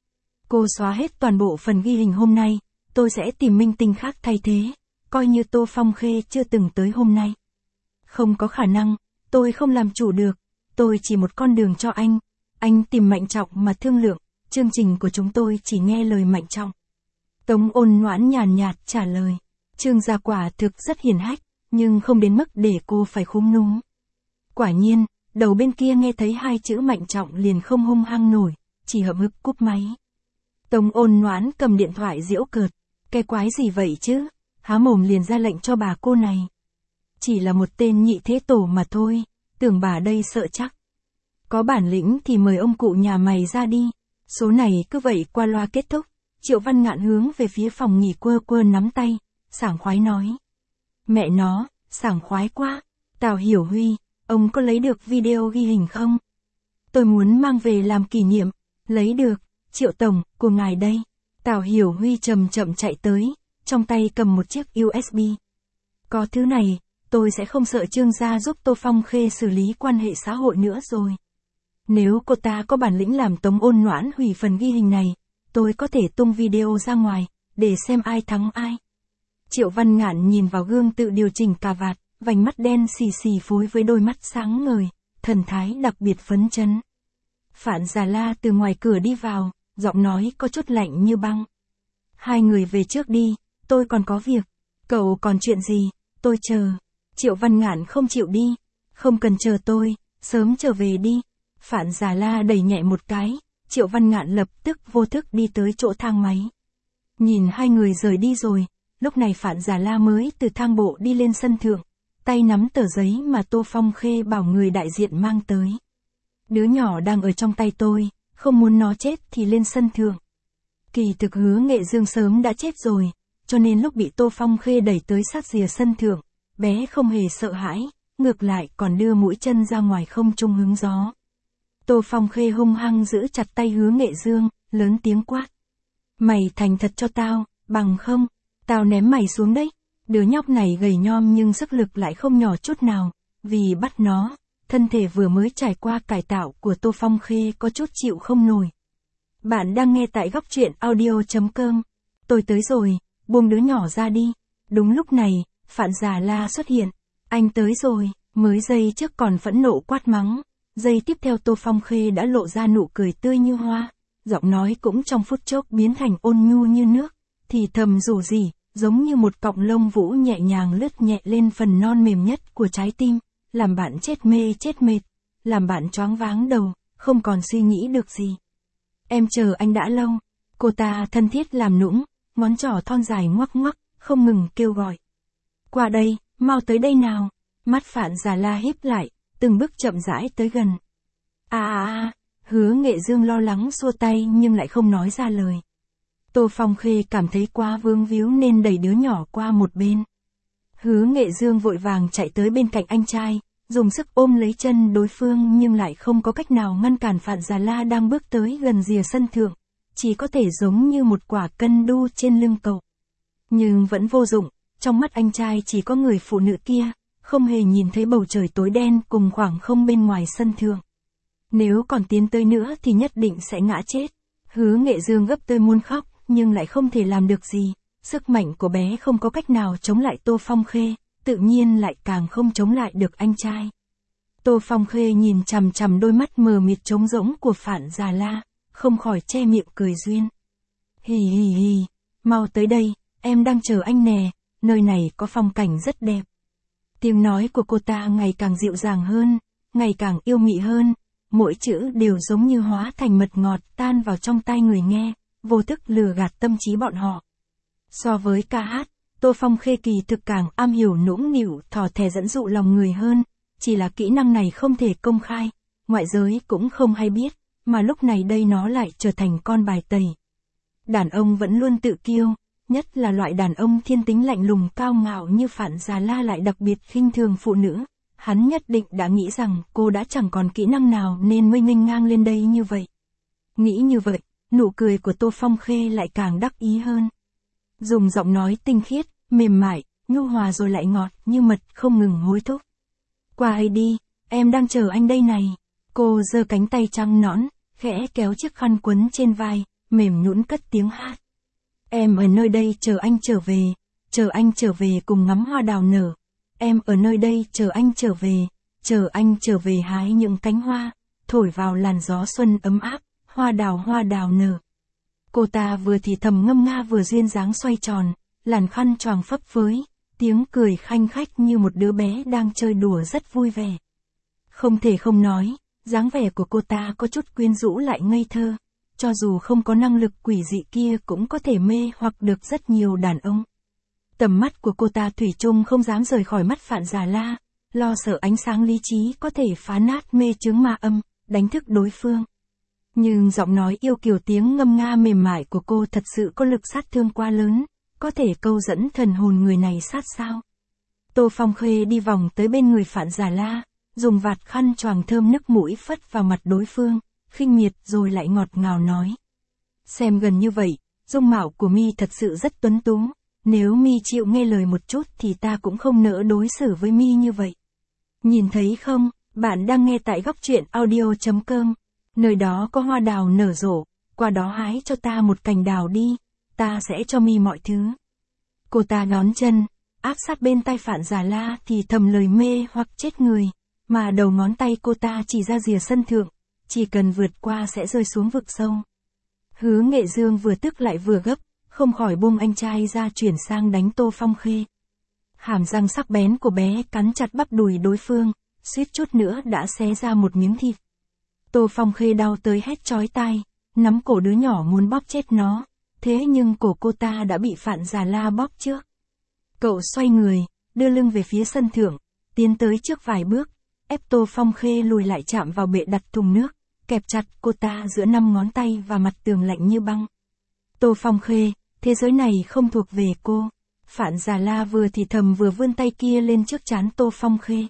Cô xóa hết toàn bộ phần ghi hình hôm nay, tôi sẽ tìm minh tinh khác thay thế, coi như Tô Phong Khê chưa từng tới hôm nay. Không có khả năng, tôi không làm chủ được, tôi chỉ một con đường cho anh tìm Mạnh Trọng mà thương lượng, chương trình của chúng tôi chỉ nghe lời Mạnh Trọng. Tống Ôn Noãn nhàn nhạt trả lời, Trương gia quả thực rất hiền hách, nhưng không đến mức để cô phải khúm núm. Quả nhiên, đầu bên kia nghe thấy hai chữ Mạnh Trọng liền không hung hăng nổi, chỉ hậm hực cúp máy. Tống Ôn Noãn cầm điện thoại giễu cợt, cái quái gì vậy chứ, há mồm liền ra lệnh cho bà cô này. Chỉ là một tên nhị thế tổ mà thôi, tưởng bà đây sợ chắc. Có bản lĩnh thì mời ông cụ nhà mày ra đi, số này cứ vậy qua loa kết thúc. Triệu Văn Ngạn hướng về phía phòng nghỉ quơ nắm tay, sảng khoái nói. Mẹ nó, sảng khoái quá, Tào Hiểu Huy, ông có lấy được video ghi hình không? Tôi muốn mang về làm kỷ niệm, lấy được, Triệu Tổng, của ngài đây. Tào Hiểu Huy chậm chạy tới, trong tay cầm một chiếc USB. Có thứ này, tôi sẽ không sợ Trương gia giúp Tô Phong Khê xử lý quan hệ xã hội nữa rồi. Nếu cô ta có bản lĩnh làm Tống Ôn Noãn hủy phần ghi hình này, tôi có thể tung video ra ngoài, để xem ai thắng ai. Triệu Văn Ngạn nhìn vào gương tự điều chỉnh cà vạt, vành mắt đen xì xì phối với đôi mắt sáng ngời, thần thái đặc biệt phấn chấn. Phạn Già La từ ngoài cửa đi vào, giọng nói có chút lạnh như băng. Hai người về trước đi, tôi còn có việc. Cậu còn chuyện gì, tôi chờ. Triệu Văn Ngạn không chịu đi. Không cần chờ tôi, sớm trở về đi. Phạn Già La đẩy nhẹ một cái, Triệu Văn Ngạn lập tức vô thức đi tới chỗ thang máy. Nhìn hai người rời đi rồi, lúc này Phạn Già La mới từ thang bộ đi lên sân thượng, tay nắm tờ giấy mà Tô Phong Khê bảo người đại diện mang tới. Đứa nhỏ đang ở trong tay tôi, không muốn nó chết thì lên sân thượng. Kỳ thực Hứa Nghệ Dương sớm đã chết rồi, cho nên lúc bị Tô Phong Khê đẩy tới sát rìa sân thượng, bé không hề sợ hãi, ngược lại còn đưa mũi chân ra ngoài không trung hứng gió. Tô Phong Khê hung hăng giữ chặt tay Hứa Nghệ Dương, lớn tiếng quát. Mày thành thật cho tao, bằng không, tao ném mày xuống đấy. Đứa nhóc này gầy nhom nhưng sức lực lại không nhỏ chút nào, vì bắt nó, thân thể vừa mới trải qua cải tạo của Tô Phong Khê có chút chịu không nổi. Bạn đang nghe tại góc truyện audio.com. Tôi tới rồi, buông đứa nhỏ ra đi. Đúng lúc này, Phạn Già La xuất hiện. Anh tới rồi, mới giây trước còn phẫn nộ quát mắng. Giây tiếp theo Tô Phong Khê đã lộ ra nụ cười tươi như hoa. Giọng nói cũng trong phút chốc biến thành ôn nhu như nước. Thì thầm rủ rỉ, giống như một cọng lông vũ nhẹ nhàng lướt nhẹ lên phần non mềm nhất của trái tim. Làm bạn chết mê chết mệt. Làm bạn choáng váng đầu, không còn suy nghĩ được gì. Em chờ anh đã lâu. Cô ta thân thiết làm nũng, ngón trỏ thon dài ngoắc ngoắc, không ngừng kêu gọi. Qua đây, mau tới đây nào. Mắt Phạn Già La híp lại, từng bước chậm rãi tới gần. Hứa Nghệ Dương lo lắng xua tay nhưng lại không nói ra lời. Tô Phong Khê cảm thấy quá vướng víu nên đẩy đứa nhỏ qua một bên. Hứa Nghệ Dương vội vàng chạy tới bên cạnh anh trai, dùng sức ôm lấy chân đối phương nhưng lại không có cách nào ngăn cản Phạn Già La đang bước tới gần rìa sân thượng, chỉ có thể giống như một quả cân đu trên lưng cậu. Nhưng vẫn vô dụng, trong mắt anh trai chỉ có người phụ nữ kia, không hề nhìn thấy bầu trời tối đen cùng khoảng không bên ngoài sân thượng. Nếu còn tiến tới nữa thì nhất định sẽ ngã chết. Hứa Nghệ Dương gấp tới muốn khóc, nhưng lại không thể làm được gì. Sức mạnh của bé không có cách nào chống lại Tô Phong Khê, tự nhiên lại càng không chống lại được anh trai. Tô Phong Khê nhìn chằm chằm đôi mắt mờ mịt trống rỗng của Phạn Già La, không khỏi che miệng cười duyên. Hì hì hì, mau tới đây, em đang chờ anh nè, nơi này có phong cảnh rất đẹp. Tiếng nói của cô ta ngày càng dịu dàng hơn, ngày càng yêu mị hơn, mỗi chữ đều giống như hóa thành mật ngọt tan vào trong tai người nghe, vô thức lừa gạt tâm trí bọn họ. So với ca hát, Tô Phong Khê kỳ thực càng am hiểu nũng nịu thò thè dẫn dụ lòng người hơn, chỉ là kỹ năng này không thể công khai, ngoại giới cũng không hay biết, mà lúc này đây nó lại trở thành con bài tẩy. Đàn ông vẫn luôn tự kiêu, nhất là loại đàn ông thiên tính lạnh lùng cao ngạo như Phạn Già La lại đặc biệt khinh thường phụ nữ. Hắn nhất định đã nghĩ rằng cô đã chẳng còn kỹ năng nào nên mới nghênh ngang lên đây như vậy. Nghĩ như vậy, nụ cười của Tô Phong Khê lại càng đắc ý hơn. Dùng giọng nói tinh khiết, mềm mại, nhu hòa rồi lại ngọt như mật không ngừng hối thúc. Qua hay đi, em đang chờ anh đây này. Cô giơ cánh tay trắng nõn, khẽ kéo chiếc khăn quấn trên vai, mềm nhũn cất tiếng hát. Em ở nơi đây chờ anh trở về cùng ngắm hoa đào nở. Em ở nơi đây chờ anh trở về hái những cánh hoa, thổi vào làn gió xuân ấm áp, hoa đào nở. Cô ta vừa thì thầm ngâm nga vừa duyên dáng xoay tròn, làn khăn choàng phấp phới, tiếng cười khanh khách như một đứa bé đang chơi đùa rất vui vẻ. Không thể không nói, dáng vẻ của cô ta có chút quyến rũ lại ngây thơ, cho dù không có năng lực quỷ dị kia cũng có thể mê hoặc được rất nhiều đàn ông. Tầm mắt của cô ta thủy chung không dám rời khỏi mắt Phạn Già La, lo sợ ánh sáng lý trí có thể phá nát mê chướng ma âm, đánh thức đối phương. Nhưng giọng nói yêu kiều tiếng ngâm nga mềm mại của cô thật sự có lực sát thương quá lớn, có thể câu dẫn thần hồn người này sát sao. Tô Phong Khê đi vòng tới bên người Phạn Già La, dùng vạt khăn choàng thơm nức mũi phất vào mặt đối phương, khinh miệt rồi lại ngọt ngào nói. Xem gần như vậy, dung mạo của mi thật sự rất tuấn tú. Nếu mi chịu nghe lời một chút thì ta cũng không nỡ đối xử với mi như vậy. Nhìn thấy không, bạn đang nghe tại góc truyện audio.com. Nơi đó có hoa đào nở rộ, qua đó hái cho ta một cành đào đi, ta sẽ cho mi mọi thứ. Cô ta nhón chân, áp sát bên tay Phạn Già La thì thầm lời mê hoặc chết người, mà đầu ngón tay cô ta chỉ ra rìa sân thượng, chỉ cần vượt qua sẽ rơi xuống vực sâu. Hứa Nghệ Dương vừa tức lại vừa gấp, không khỏi buông anh trai ra chuyển sang đánh Tô Phong Khê. Hàm răng sắc bén của bé cắn chặt bắp đùi đối phương, suýt chút nữa đã xé ra một miếng thịt. Tô Phong Khê đau tới hét chói tai, nắm cổ đứa nhỏ muốn bóp chết nó, thế nhưng cổ cô ta đã bị Phạn Già La bóp trước. Cậu xoay người, đưa lưng về phía sân thượng, tiến tới trước vài bước, ép Tô Phong Khê lùi lại chạm vào bệ đặt thùng nước, kẹp chặt cô ta giữa 5 ngón tay và mặt tường lạnh như băng. Tô Phong Khê, thế giới này không thuộc về cô. Phạn Già La vừa thì thầm vừa vươn tay kia lên trước trán Tô Phong Khê.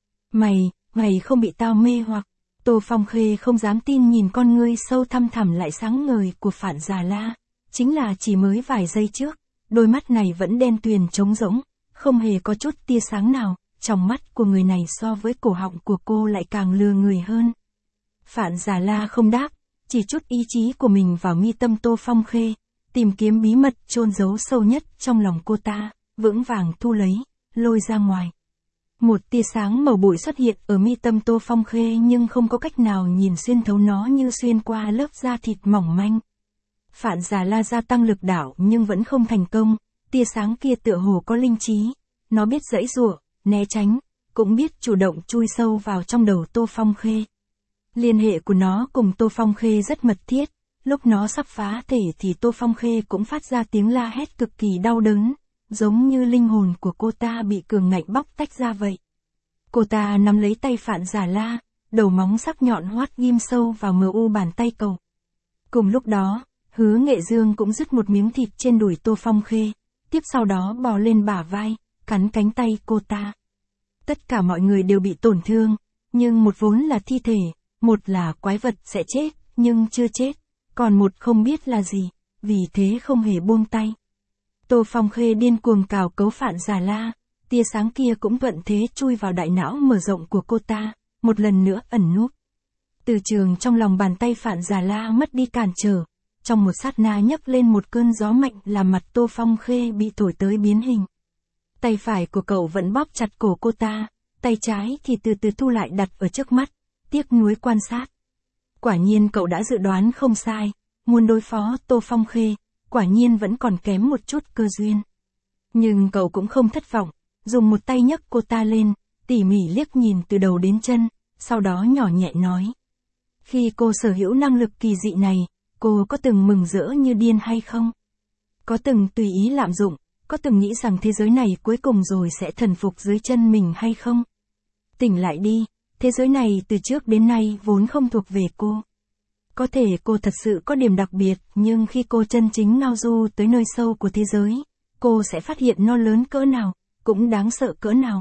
Mày không bị tao mê hoặc. Tô Phong Khê không dám tin nhìn con ngươi sâu thăm thẳm lại sáng ngời của Phạn Già La. Chính là chỉ mới vài giây trước, đôi mắt này vẫn đen tuyền trống rỗng, không hề có chút tia sáng nào, trong mắt của người này so với cổ họng của cô lại càng lừa người hơn. Phạn Già La không đáp, chỉ chút ý chí của mình vào mi tâm Tô Phong Khê, tìm kiếm bí mật chôn giấu sâu nhất trong lòng cô ta, vững vàng thu lấy, lôi ra ngoài. Một tia sáng màu bụi xuất hiện ở mi tâm Tô Phong Khê nhưng không có cách nào nhìn xuyên thấu nó như xuyên qua lớp da thịt mỏng manh. Phạn Già La gia tăng lực đạo nhưng vẫn không thành công, tia sáng kia tựa hồ có linh trí, nó biết giãy giụa, né tránh, cũng biết chủ động chui sâu vào trong đầu Tô Phong Khê. Liên hệ của nó cùng Tô Phong Khê rất mật thiết, lúc nó sắp phá thể thì Tô Phong Khê cũng phát ra tiếng la hét cực kỳ đau đớn, giống như linh hồn của cô ta bị cường ngạnh bóc tách ra vậy. Cô ta nắm lấy tay Phạn Già La, đầu móng sắc nhọn hoắt ghim sâu vào mờ u bàn tay cậu. Cùng lúc đó, Hứa Nghệ Dương cũng rứt một miếng thịt trên đùi Tô Phong Khê, tiếp sau đó bò lên bả vai, cắn cánh tay cô ta. Tất cả mọi người đều bị tổn thương, nhưng một vốn là thi thể, một là quái vật sẽ chết, nhưng chưa chết, còn một không biết là gì, vì thế không hề buông tay. Tô Phong Khê điên cuồng cào cấu Phạn Già La, tia sáng kia cũng thuận thế chui vào đại não mở rộng của cô ta, một lần nữa ẩn núp. Từ trường trong lòng bàn tay Phạn Già La mất đi cản trở, trong một sát na nhấc lên một cơn gió mạnh làm mặt Tô Phong Khê bị thổi tới biến hình. Tay phải của cậu vẫn bóp chặt cổ cô ta, tay trái thì từ từ thu lại đặt ở trước mắt, tiếc nuối quan sát. Quả nhiên cậu đã dự đoán không sai, muốn đối phó Tô Phong Khê, quả nhiên vẫn còn kém một chút cơ duyên. Nhưng cậu cũng không thất vọng, dùng một tay nhấc cô ta lên, tỉ mỉ liếc nhìn từ đầu đến chân, sau đó nhỏ nhẹ nói. Khi cô sở hữu năng lực kỳ dị này, cô có từng mừng rỡ như điên hay không? Có từng tùy ý lạm dụng, có từng nghĩ rằng thế giới này cuối cùng rồi sẽ thần phục dưới chân mình hay không? Tỉnh lại đi, thế giới này từ trước đến nay vốn không thuộc về cô. Có thể cô thật sự có điểm đặc biệt, nhưng khi cô chân chính ngao du tới nơi sâu của thế giới, cô sẽ phát hiện nó lớn cỡ nào, cũng đáng sợ cỡ nào.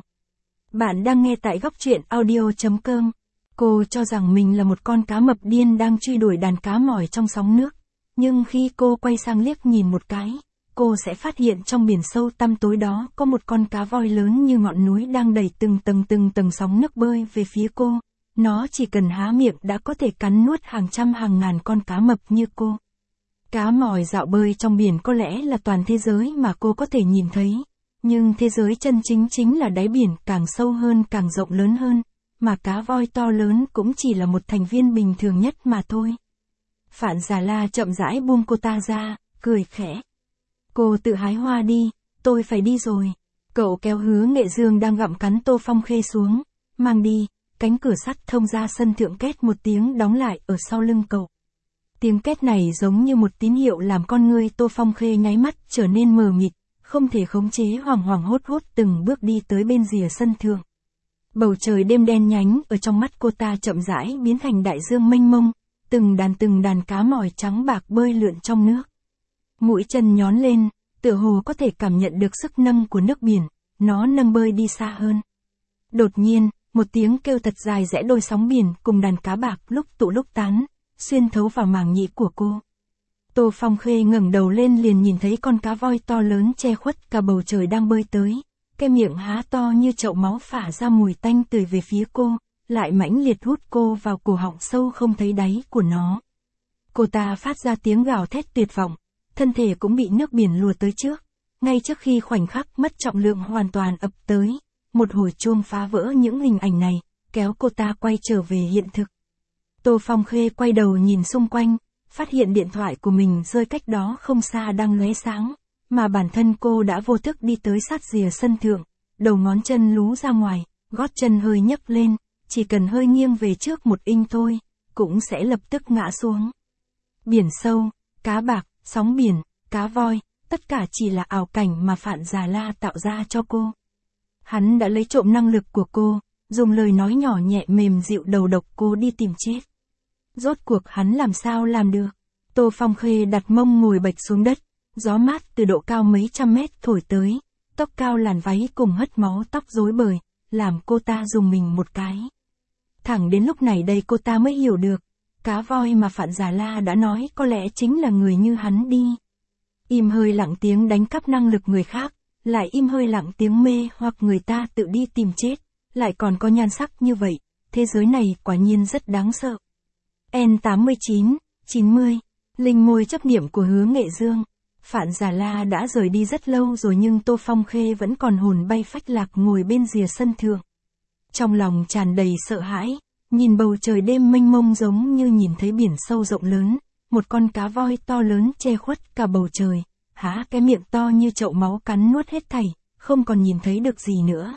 Bạn đang nghe tại góc truyện audio.com. Cô cho rằng mình là một con cá mập điên đang truy đuổi đàn cá mỏi trong sóng nước. Nhưng khi cô quay sang liếc nhìn một cái, cô sẽ phát hiện trong biển sâu tăm tối đó có một con cá voi lớn như ngọn núi đang đẩy từng tầng sóng nước bơi về phía cô. Nó chỉ cần há miệng đã có thể cắn nuốt hàng trăm hàng ngàn con cá mập như cô. Cá mỏi dạo bơi trong biển có lẽ là toàn thế giới mà cô có thể nhìn thấy. Nhưng thế giới chân chính chính là đáy biển càng sâu hơn càng rộng lớn hơn. Mà cá voi to lớn cũng chỉ là một thành viên bình thường nhất mà thôi. Phạn Già La chậm rãi buông cô ta ra, cười khẽ. Cô tự hái hoa đi, tôi phải đi rồi. Cậu kéo Hứa Nghệ Dương đang gặm cắn Tô Phong Khê xuống, mang đi, cánh cửa sắt thông ra sân thượng két một tiếng đóng lại ở sau lưng cậu. Tiếng két này giống như một tín hiệu làm con ngươi Tô Phong Khê nháy mắt trở nên mờ mịt, không thể khống chế hoảng hốt từng bước đi tới bên rìa sân thượng. Bầu trời đêm đen nhánh ở trong mắt cô ta chậm rãi biến thành đại dương mênh mông, từng đàn cá mỏi trắng bạc bơi lượn trong nước. Mũi chân nhón lên, tựa hồ có thể cảm nhận được sức nâng của nước biển, nó nâng bơi đi xa hơn. Đột nhiên, một tiếng kêu thật dài rẽ đôi sóng biển cùng đàn cá bạc lúc tụ lúc tán, xuyên thấu vào màng nhĩ của cô. Tô Phong Khê ngẩng đầu lên liền nhìn thấy con cá voi to lớn che khuất cả bầu trời đang bơi tới. Cái miệng há to như chậu máu phả ra mùi tanh tưởi về phía cô, lại mãnh liệt hút cô vào cổ họng sâu không thấy đáy của nó. Cô ta phát ra tiếng gào thét tuyệt vọng, thân thể cũng bị nước biển lùa tới trước. Ngay trước khi khoảnh khắc mất trọng lượng hoàn toàn ập tới, một hồi chuông phá vỡ những hình ảnh này, kéo cô ta quay trở về hiện thực. Tô Phong Khê quay đầu nhìn xung quanh, phát hiện điện thoại của mình rơi cách đó không xa đang lóe sáng. Mà bản thân cô đã vô thức đi tới sát rìa sân thượng, đầu ngón chân lú ra ngoài, gót chân hơi nhấc lên, chỉ cần hơi nghiêng về trước một inch thôi, cũng sẽ lập tức ngã xuống. Biển sâu, cá bạc, sóng biển, cá voi, tất cả chỉ là ảo cảnh mà Phạn Già La tạo ra cho cô. Hắn đã lấy trộm năng lực của cô, dùng lời nói nhỏ nhẹ mềm dịu đầu độc cô đi tìm chết. Rốt cuộc hắn làm sao làm được? Tô Phong Khê đặt mông ngồi bệt xuống đất, Gió mát từ độ cao mấy trăm mét thổi tới, tóc cao làn váy cùng hất máu tóc rối bời, làm cô ta rùng mình một cái. Thẳng đến lúc này đây cô ta mới hiểu được, cá voi mà Phạn Già La đã nói có lẽ chính là người như hắn đi. Im hơi lặng tiếng đánh cắp năng lực người khác, lại im hơi lặng tiếng mê hoặc người ta tự đi tìm chết, lại còn có nhan sắc như vậy, thế giới này quả nhiên rất đáng sợ. N89, 90, linh môi chấp niệm của Hứa Nghệ Dương. Phạn Già La đã rời đi rất lâu rồi nhưng Tô Phong Khê vẫn còn hồn bay phách lạc ngồi bên rìa sân thượng. Trong lòng tràn đầy sợ hãi, nhìn bầu trời đêm mênh mông giống như nhìn thấy biển sâu rộng lớn, một con cá voi to lớn che khuất cả bầu trời, há cái miệng to như chậu máu cắn nuốt hết thảy, không còn nhìn thấy được gì nữa.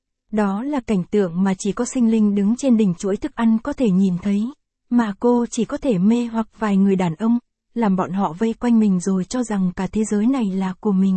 Đó là cảnh tượng mà chỉ có sinh linh đứng trên đỉnh chuỗi thức ăn có thể nhìn thấy, mà cô chỉ có thể mê hoặc vài người đàn ông, làm bọn họ vây quanh mình rồi cho rằng cả thế giới này là của mình.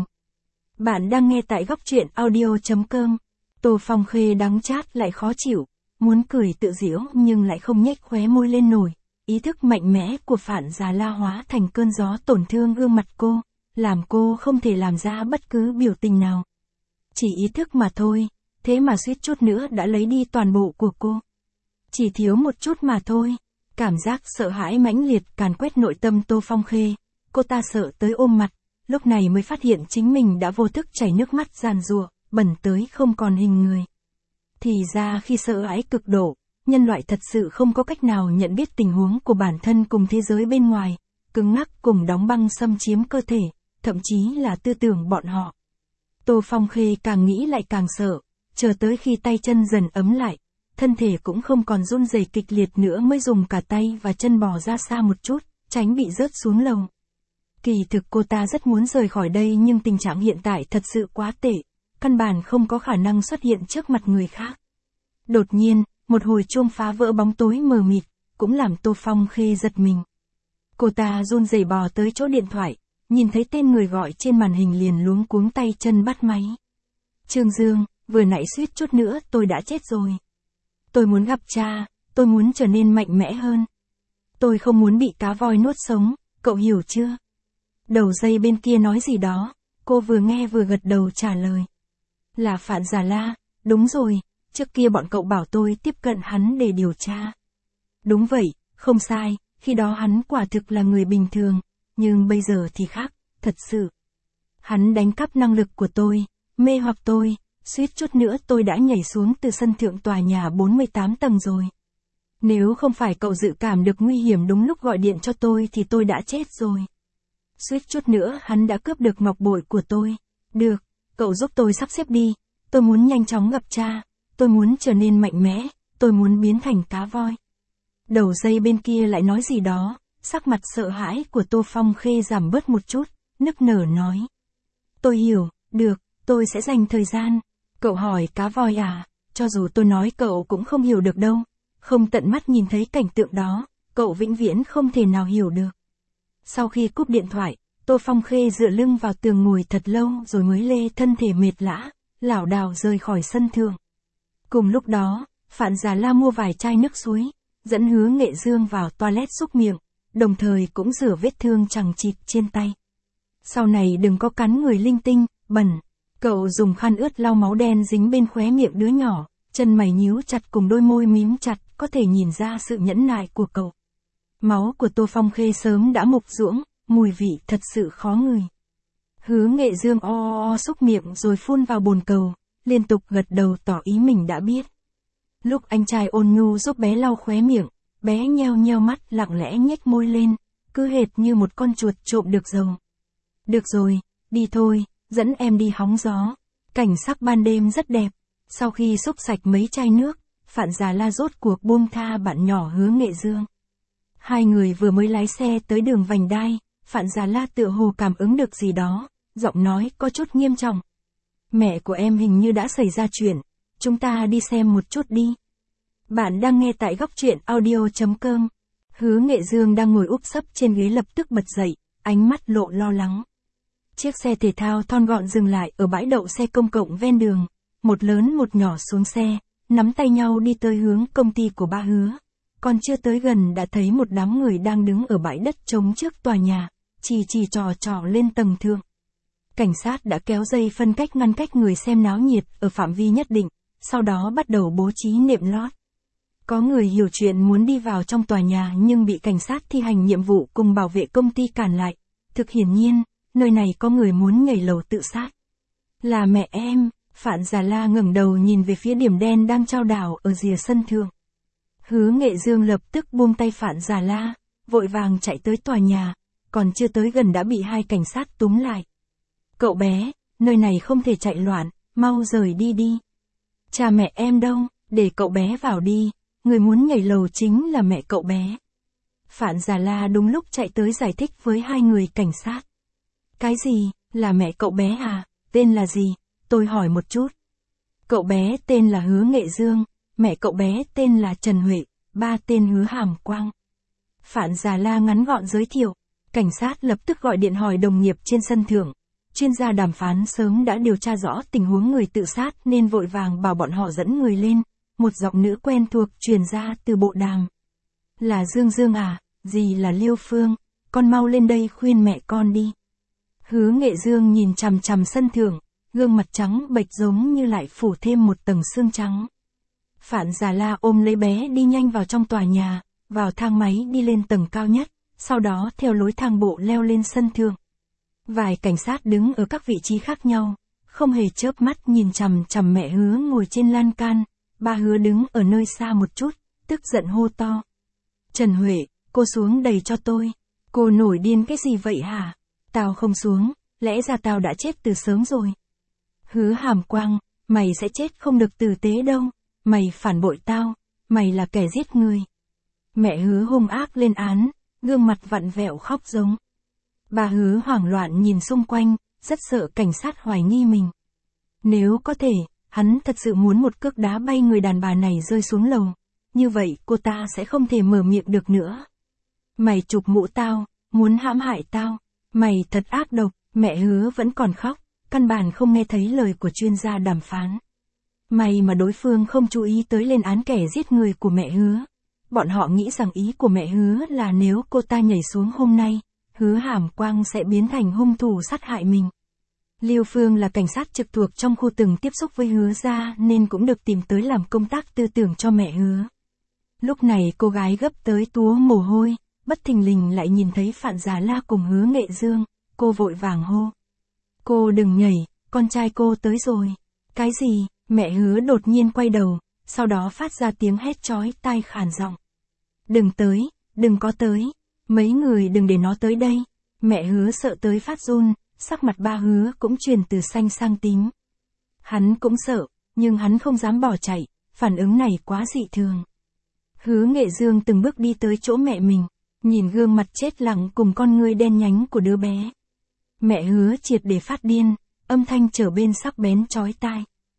Bạn đang nghe tại góc truyện audio.com. Tô Phong Khê đắng chát lại khó chịu, muốn cười tự giễu nhưng lại không nhếch khóe môi lên nổi. Ý thức mạnh mẽ của Phạn Già La hóa thành cơn gió tổn thương gương mặt cô, làm cô không thể làm ra bất cứ biểu tình nào. Chỉ ý thức mà thôi, thế mà suýt chút nữa đã lấy đi toàn bộ của cô. Chỉ thiếu một chút mà thôi. Cảm giác sợ hãi mãnh liệt càn quét nội tâm Tô Phong Khê, cô ta sợ tới ôm mặt, lúc này mới phát hiện chính mình đã vô thức chảy nước mắt giàn giụa, bẩn tới không còn hình người. Thì ra khi sợ hãi cực độ, nhân loại thật sự không có cách nào nhận biết tình huống của bản thân cùng thế giới bên ngoài, cứng ngắc cùng đóng băng xâm chiếm cơ thể, thậm chí là tư tưởng bọn họ. Tô Phong Khê càng nghĩ lại càng sợ, chờ tới khi tay chân dần ấm lại, thân thể cũng không còn run rẩy kịch liệt nữa mới dùng cả tay và chân bò ra xa một chút, tránh bị rớt xuống lầu. Kỳ thực cô ta rất muốn rời khỏi đây nhưng tình trạng hiện tại thật sự quá tệ, căn bản không có khả năng xuất hiện trước mặt người khác. Đột nhiên, một hồi chuông phá vỡ bóng tối mờ mịt, cũng làm Tô Phong Khê giật mình. Cô ta run rẩy bò tới chỗ điện thoại, nhìn thấy tên người gọi trên màn hình liền luống cuống tay chân bắt máy. Trương Dương, vừa nãy suýt chút nữa tôi đã chết rồi. Tôi muốn gặp cha, tôi muốn trở nên mạnh mẽ hơn. Tôi không muốn bị cá voi nuốt sống, cậu hiểu chưa? Đầu dây bên kia nói gì đó, cô vừa nghe vừa gật đầu trả lời. Là Phạn Già La, đúng rồi, trước kia bọn cậu bảo tôi tiếp cận hắn để điều tra. Đúng vậy, không sai, khi đó hắn quả thực là người bình thường, nhưng bây giờ thì khác, thật sự. Hắn đánh cắp năng lực của tôi, mê hoặc tôi. Suýt chút nữa tôi đã nhảy xuống từ sân thượng tòa nhà 48 tầng rồi. Nếu không phải cậu dự cảm được nguy hiểm đúng lúc gọi điện cho tôi thì tôi đã chết rồi. Suýt chút nữa hắn đã cướp được ngọc bội của tôi. Được, cậu giúp tôi sắp xếp đi. Tôi muốn nhanh chóng gặp cha. Tôi muốn trở nên mạnh mẽ. Tôi muốn biến thành cá voi. Đầu dây bên kia lại nói gì đó. Sắc mặt sợ hãi của Tô Phong Khê giảm bớt một chút. Nức nở nói. Tôi hiểu, được, tôi sẽ dành thời gian. Cậu hỏi cá voi à, cho dù tôi nói cậu cũng không hiểu được đâu. Không tận mắt nhìn thấy cảnh tượng đó, cậu vĩnh viễn không thể nào hiểu được. Sau khi cúp điện thoại, Tô Phong Khê dựa lưng vào tường ngồi thật lâu rồi mới lê thân thể mệt lã, lảo đảo rời khỏi sân thượng. Cùng lúc đó, Phạn Già La mua vài chai nước suối, dẫn Hứa Nghệ Dương vào toilet xúc miệng, đồng thời cũng rửa vết thương chằng chịt trên tay. Sau này đừng có cắn người linh tinh, bẩn. Cậu dùng khăn ướt lau máu đen dính bên khóe miệng đứa nhỏ, chân mày nhíu chặt cùng đôi môi mím chặt, có thể nhìn ra sự nhẫn nại của cậu. Máu của Tô Phong Khê sớm đã mục ruỗng, mùi vị thật sự khó ngửi. Hứa Nghệ Dương xúc miệng rồi phun vào bồn cầu, liên tục gật đầu tỏ ý mình đã biết. Lúc anh trai ôn nhu giúp bé lau khóe miệng, bé nheo nheo mắt lặng lẽ nhếch môi lên, cứ hệt như một con chuột trộm được dầu. Được rồi, đi thôi. Dẫn em đi hóng gió. Cảnh sắc ban đêm rất đẹp. Sau khi xúc sạch mấy chai nước, Phạn Già La rốt cuộc buông tha bạn nhỏ Hứa Nghệ Dương. Hai người vừa mới lái xe tới đường vành đai, Phạn Già La tựa hồ cảm ứng được gì đó, giọng nói có chút nghiêm trọng. Mẹ của em hình như đã xảy ra chuyện, chúng ta đi xem một chút đi. Bạn đang nghe tại góc truyện audio.com. Hứa Nghệ Dương đang ngồi úp sấp trên ghế lập tức bật dậy, ánh mắt lộ lo lắng. Chiếc xe thể thao thon gọn dừng lại ở bãi đậu xe công cộng ven đường, một lớn một nhỏ xuống xe, nắm tay nhau đi tới hướng công ty của ba Hứa. Còn chưa tới gần đã thấy một đám người đang đứng ở bãi đất trống trước tòa nhà, chỉ trò lên tầng thượng. Cảnh sát đã kéo dây phân cách ngăn cách người xem náo nhiệt ở phạm vi nhất định, sau đó bắt đầu bố trí nệm lót. Có người hiểu chuyện muốn đi vào trong tòa nhà nhưng bị cảnh sát thi hành nhiệm vụ cùng bảo vệ công ty cản lại. Thực hiển nhiên, nơi này có người muốn nhảy lầu tự sát. Là mẹ em, Phạn Già La ngẩng đầu nhìn về phía điểm đen đang trao đảo ở rìa sân thượng. Hứa Nghệ Dương lập tức buông tay Phạn Già La, vội vàng chạy tới tòa nhà, còn chưa tới gần đã bị hai cảnh sát túm lại. Cậu bé, nơi này không thể chạy loạn, mau rời đi đi. Cha mẹ em đâu, để cậu bé vào đi, người muốn nhảy lầu chính là mẹ cậu bé. Phạn Già La đúng lúc chạy tới giải thích với hai người cảnh sát. Cái gì, là mẹ cậu bé à, tên là gì, tôi hỏi một chút. Cậu bé tên là Hứa Nghệ Dương, mẹ cậu bé tên là Trần Huệ, ba tên Hứa Hàm Quang. Phạn Già La ngắn gọn giới thiệu, cảnh sát lập tức gọi điện hỏi đồng nghiệp trên sân thượng. Chuyên gia đàm phán sớm đã điều tra rõ tình huống người tự sát nên vội vàng bảo bọn họ dẫn người lên, một giọng nữ quen thuộc truyền ra từ bộ đàm. Là Dương Dương à, gì là Liêu Phương, con mau lên đây khuyên mẹ con đi. Hứa Nghệ Dương nhìn chằm chằm sân thượng, gương mặt trắng bệch giống như lại phủ thêm một tầng xương trắng. Phạn Già La ôm lấy bé đi nhanh vào trong tòa nhà, vào thang máy đi lên tầng cao nhất, sau đó theo lối thang bộ leo lên sân thượng. Vài cảnh sát đứng ở các vị trí khác nhau, không hề chớp mắt nhìn chằm chằm mẹ Hứa ngồi trên lan can, ba Hứa đứng ở nơi xa một chút, tức giận hô to. Trần Huệ, cô xuống đầy cho tôi. Cô nổi điên cái gì vậy hả? Tao không xuống, lẽ ra tao đã chết từ sớm rồi. Hứa Hàm Quang, mày sẽ chết không được tử tế đâu, mày phản bội tao, mày là kẻ giết người. Mẹ Hứa hung ác lên án, gương mặt vặn vẹo khóc giống. Bà Hứa hoảng loạn nhìn xung quanh, rất sợ cảnh sát hoài nghi mình. Nếu có thể, hắn thật sự muốn một cước đá bay người đàn bà này rơi xuống lầu, như vậy cô ta sẽ không thể mở miệng được nữa. Mày chụp mũ tao, muốn hãm hại tao, mày thật ác độc, mẹ Hứa vẫn còn khóc, căn bản không nghe thấy lời của chuyên gia đàm phán. May mà đối phương không chú ý tới lên án kẻ giết người của mẹ Hứa. Bọn họ nghĩ rằng ý của mẹ Hứa là nếu cô ta nhảy xuống hôm nay, Hứa Hàm Quang sẽ biến thành hung thủ sát hại mình. Liêu Phương là cảnh sát trực thuộc trong khu từng tiếp xúc với Hứa gia nên cũng được tìm tới làm công tác tư tưởng cho mẹ Hứa. Lúc này cô gái gấp tới túa mồ hôi, bất thình lình lại nhìn thấy Phạn Già La cùng Hứa Nghệ Dương, cô vội vàng hô. Cô đừng nhảy, con trai cô tới rồi. Cái gì? Mẹ Hứa đột nhiên quay đầu, sau đó phát ra tiếng hét chói tai khàn giọng. Đừng tới, đừng có tới, mấy người đừng để nó tới đây. Mẹ Hứa sợ tới phát run, sắc mặt ba Hứa cũng chuyển từ xanh sang tím. Hắn cũng sợ, nhưng hắn không dám bỏ chạy, phản ứng này quá dị thường. Hứa Nghệ Dương từng bước đi tới chỗ mẹ mình, nhìn gương mặt chết lặng cùng con ngươi đen nhánh của đứa bé. Mẹ Hứa triệt để phát điên, âm thanh trở bên sắc bén chói tai.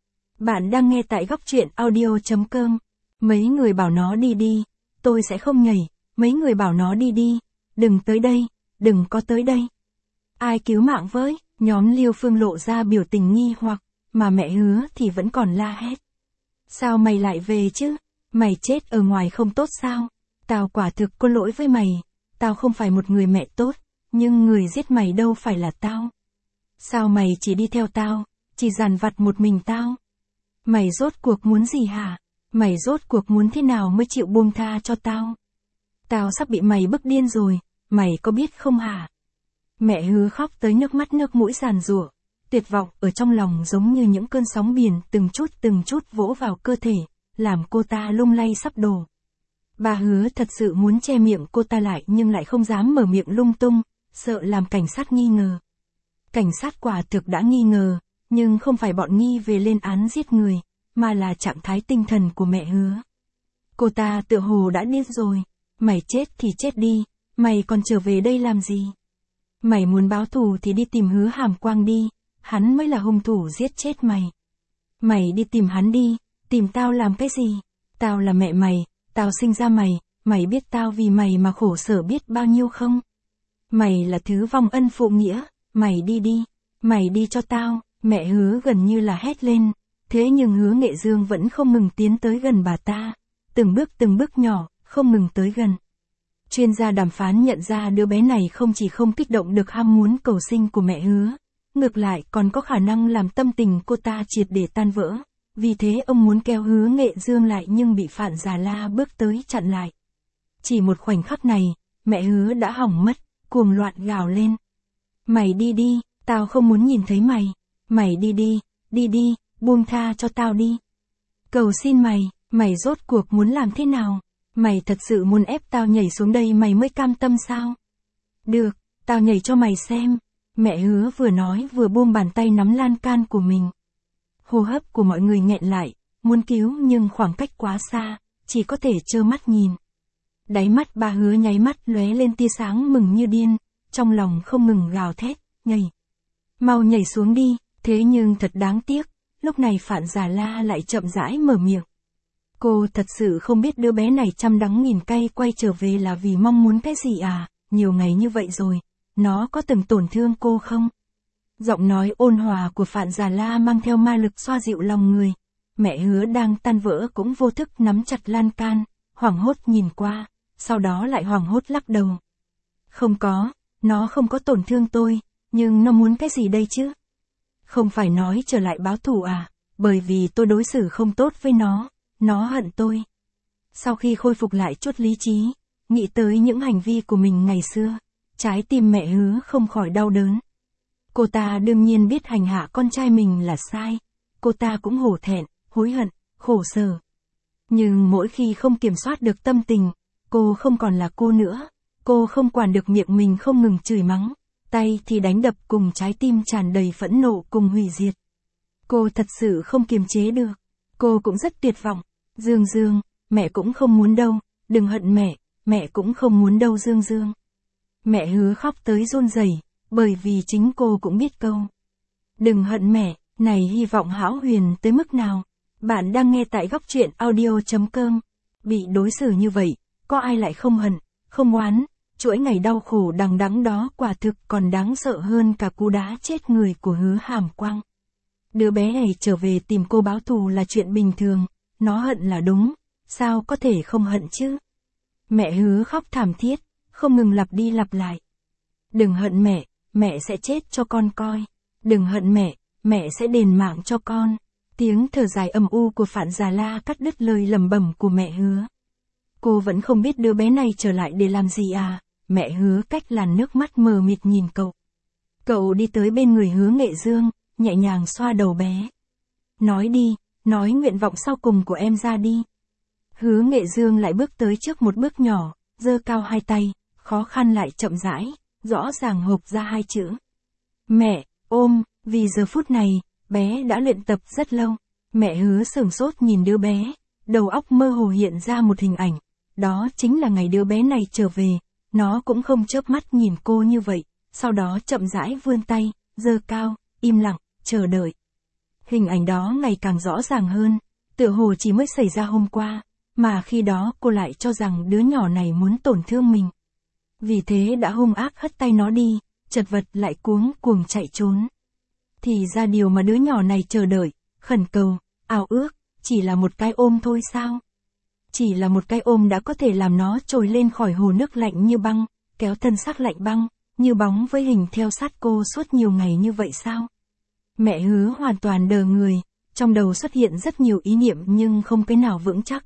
Bạn đang nghe tại góc truyện audio.com. Mấy người bảo nó đi đi, tôi sẽ không nhảy, mấy người bảo nó đi đi, đừng tới đây, đừng có tới đây. Ai cứu mạng với, nhóm Liêu Phương lộ ra biểu tình nghi hoặc, mà mẹ Hứa thì vẫn còn la hét. Sao mày lại về chứ? Mày chết ở ngoài không tốt sao? Tao quả thực có lỗi với mày, tao không phải một người mẹ tốt, nhưng người giết mày đâu phải là tao. Sao mày chỉ đi theo tao, chỉ dằn vặt một mình tao? Mày rốt cuộc muốn gì hả? Mày rốt cuộc muốn thế nào mới chịu buông tha cho tao? Tao sắp bị mày bức điên rồi, mày có biết không hả? Mẹ Hứa khóc tới nước mắt nước mũi giàn giụa, tuyệt vọng ở trong lòng giống như những cơn sóng biển từng chút vỗ vào cơ thể, làm cô ta lung lay sắp đổ. Bà Hứa thật sự muốn che miệng cô ta lại nhưng lại không dám mở miệng lung tung, sợ làm cảnh sát nghi ngờ. Cảnh sát quả thực đã nghi ngờ, nhưng không phải bọn nghi về lên án giết người, mà là trạng thái tinh thần của mẹ Hứa. Cô ta tựa hồ đã điên rồi, mày chết thì chết đi, mày còn trở về đây làm gì? Mày muốn báo thù thì đi tìm Hứa Hàm Quang đi, hắn mới là hung thủ giết chết mày. Mày đi tìm hắn đi, tìm tao làm cái gì? Tao là mẹ mày, tao sinh ra mày, mày biết tao vì mày mà khổ sở biết bao nhiêu không? Mày là thứ vong ân phụ nghĩa, mày đi đi, mày đi cho tao. Mẹ Hứa gần như là hét lên, thế nhưng Hứa Nghệ Dương vẫn không ngừng tiến tới gần bà ta, từng bước nhỏ, không ngừng tới gần. Chuyên gia đàm phán nhận ra đứa bé này không chỉ không kích động được ham muốn cầu sinh của mẹ Hứa, ngược lại còn có khả năng làm tâm tình cô ta triệt để tan vỡ. Vì thế ông muốn kéo Hứa Nghệ Dương lại nhưng bị Phạn Già La bước tới chặn lại. Chỉ một khoảnh khắc này, mẹ Hứa đã hỏng mất, cuồng loạn gào lên. Mày đi đi, tao không muốn nhìn thấy mày. Mày đi đi, buông tha cho tao đi. Cầu xin mày rốt cuộc muốn làm thế nào? Mày thật sự muốn ép tao nhảy xuống đây mày mới cam tâm sao? Được, tao nhảy cho mày xem. Mẹ Hứa vừa nói vừa buông bàn tay nắm lan can của mình. Hô hấp của mọi người nghẹn lại, muốn cứu nhưng khoảng cách quá xa, chỉ có thể trơ mắt nhìn. Đáy mắt bà Hứa nháy mắt lóe lên tia sáng mừng như điên, trong lòng không ngừng gào thét, nhảy. Mau nhảy xuống đi, thế nhưng thật đáng tiếc, lúc này Phạn Già La lại chậm rãi mở miệng. Cô thật sự không biết đứa bé này trăm đắng nghìn cay quay trở về là vì mong muốn cái gì à, nhiều ngày như vậy rồi, nó có từng tổn thương cô không? Giọng nói ôn hòa của Phạn Già La mang theo ma lực xoa dịu lòng người. Mẹ Hứa đang tan vỡ cũng vô thức nắm chặt lan can, hoảng hốt nhìn qua, sau đó lại hoảng hốt lắc đầu. Không có, nó không có tổn thương tôi, nhưng nó muốn cái gì đây chứ? Không phải nói trở lại báo thù à, bởi vì tôi đối xử không tốt với nó hận tôi. Sau khi khôi phục lại chút lý trí, nghĩ tới những hành vi của mình ngày xưa, trái tim mẹ Hứa không khỏi đau đớn. Cô ta đương nhiên biết hành hạ con trai mình là sai, cô ta cũng hổ thẹn, hối hận, khổ sở. Nhưng mỗi khi không kiểm soát được tâm tình, cô không còn là cô nữa, cô không quản được miệng mình không ngừng chửi mắng, tay thì đánh đập cùng trái tim tràn đầy phẫn nộ cùng hủy diệt. Cô thật sự không kiềm chế được, cô cũng rất tuyệt vọng. Dương, mẹ cũng không muốn đâu, đừng hận mẹ cũng không muốn đâu Dương. Mẹ Hứa khóc tới run rẩy, bởi vì chính cô cũng biết câu. Đừng hận mẹ, này hy vọng hão huyền tới mức nào. Bạn đang nghe tại góc truyện audio.com. Bị đối xử như vậy, có ai lại không hận, không oán, chuỗi ngày đau khổ đằng đẵng đó quả thực còn đáng sợ hơn cả cú đá chết người của Hứa Hàm Quang. Đứa bé này trở về tìm cô báo thù là chuyện bình thường, nó hận là đúng, sao có thể không hận chứ? Mẹ Hứa khóc thảm thiết, không ngừng lặp đi lặp lại. Đừng hận mẹ sẽ chết cho con coi. Đừng hận mẹ sẽ đền mạng cho con. Tiếng thở dài âm u của Phạn Già La cắt đứt lời lẩm bẩm của mẹ Hứa. Cô vẫn không biết đứa bé này trở lại để làm gì à? Mẹ Hứa cách làn nước mắt mờ mịt nhìn cậu. Cậu đi tới bên người Hứa Nghệ Dương, nhẹ nhàng xoa đầu bé. Nói đi, nói nguyện vọng sau cùng của em ra đi. Hứa Nghệ Dương lại bước tới trước một bước nhỏ, giơ cao hai tay, khó khăn lại chậm rãi, rõ ràng hộc ra hai chữ. Mẹ, ôm, vì giờ phút này, bé đã luyện tập rất lâu. Mẹ Hứa sửng sốt nhìn đứa bé, đầu óc mơ hồ hiện ra một hình ảnh. Đó chính là ngày đứa bé này trở về, nó cũng không chớp mắt nhìn cô như vậy, sau đó chậm rãi vươn tay, giơ cao, im lặng, chờ đợi. Hình ảnh đó ngày càng rõ ràng hơn, tựa hồ chỉ mới xảy ra hôm qua, mà khi đó cô lại cho rằng đứa nhỏ này muốn tổn thương mình. Vì thế đã hung ác hất tay nó đi, chật vật lại cuống chạy trốn. Thì ra điều mà đứa nhỏ này chờ đợi, khẩn cầu, ao ước, chỉ là một cái ôm thôi sao? Chỉ là một cái ôm đã có thể làm nó trồi lên khỏi hồ nước lạnh như băng, kéo thân xác lạnh băng, như bóng với hình theo sát cô suốt nhiều ngày như vậy sao? Mẹ Hứa hoàn toàn đờ người, trong đầu xuất hiện rất nhiều ý niệm nhưng không cái nào vững chắc.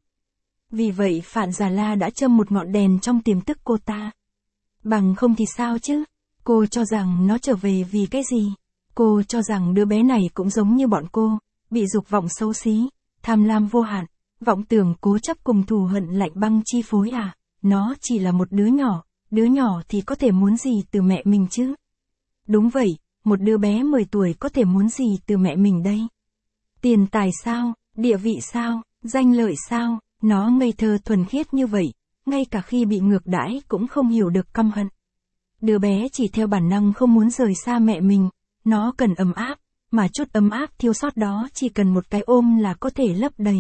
Vì vậy Phạn Già La đã châm một ngọn đèn trong tiềm thức cô ta. Bằng không thì sao chứ? Cô cho rằng nó trở về vì cái gì? Cô cho rằng đứa bé này cũng giống như bọn cô, bị dục vọng xấu xí, tham lam vô hạn, vọng tưởng cố chấp cùng thù hận lạnh băng chi phối à? Nó chỉ là một đứa nhỏ thì có thể muốn gì từ mẹ mình chứ? Đúng vậy, một đứa bé 10 tuổi có thể muốn gì từ mẹ mình đây? Tiền tài sao? Địa vị sao? Danh lợi sao? Nó ngây thơ thuần khiết như vậy, ngay cả khi bị ngược đãi cũng không hiểu được căm hận. Đứa bé chỉ theo bản năng không muốn rời xa mẹ mình, nó cần ấm áp, mà chút ấm áp thiếu sót đó chỉ cần một cái ôm là có thể lấp đầy.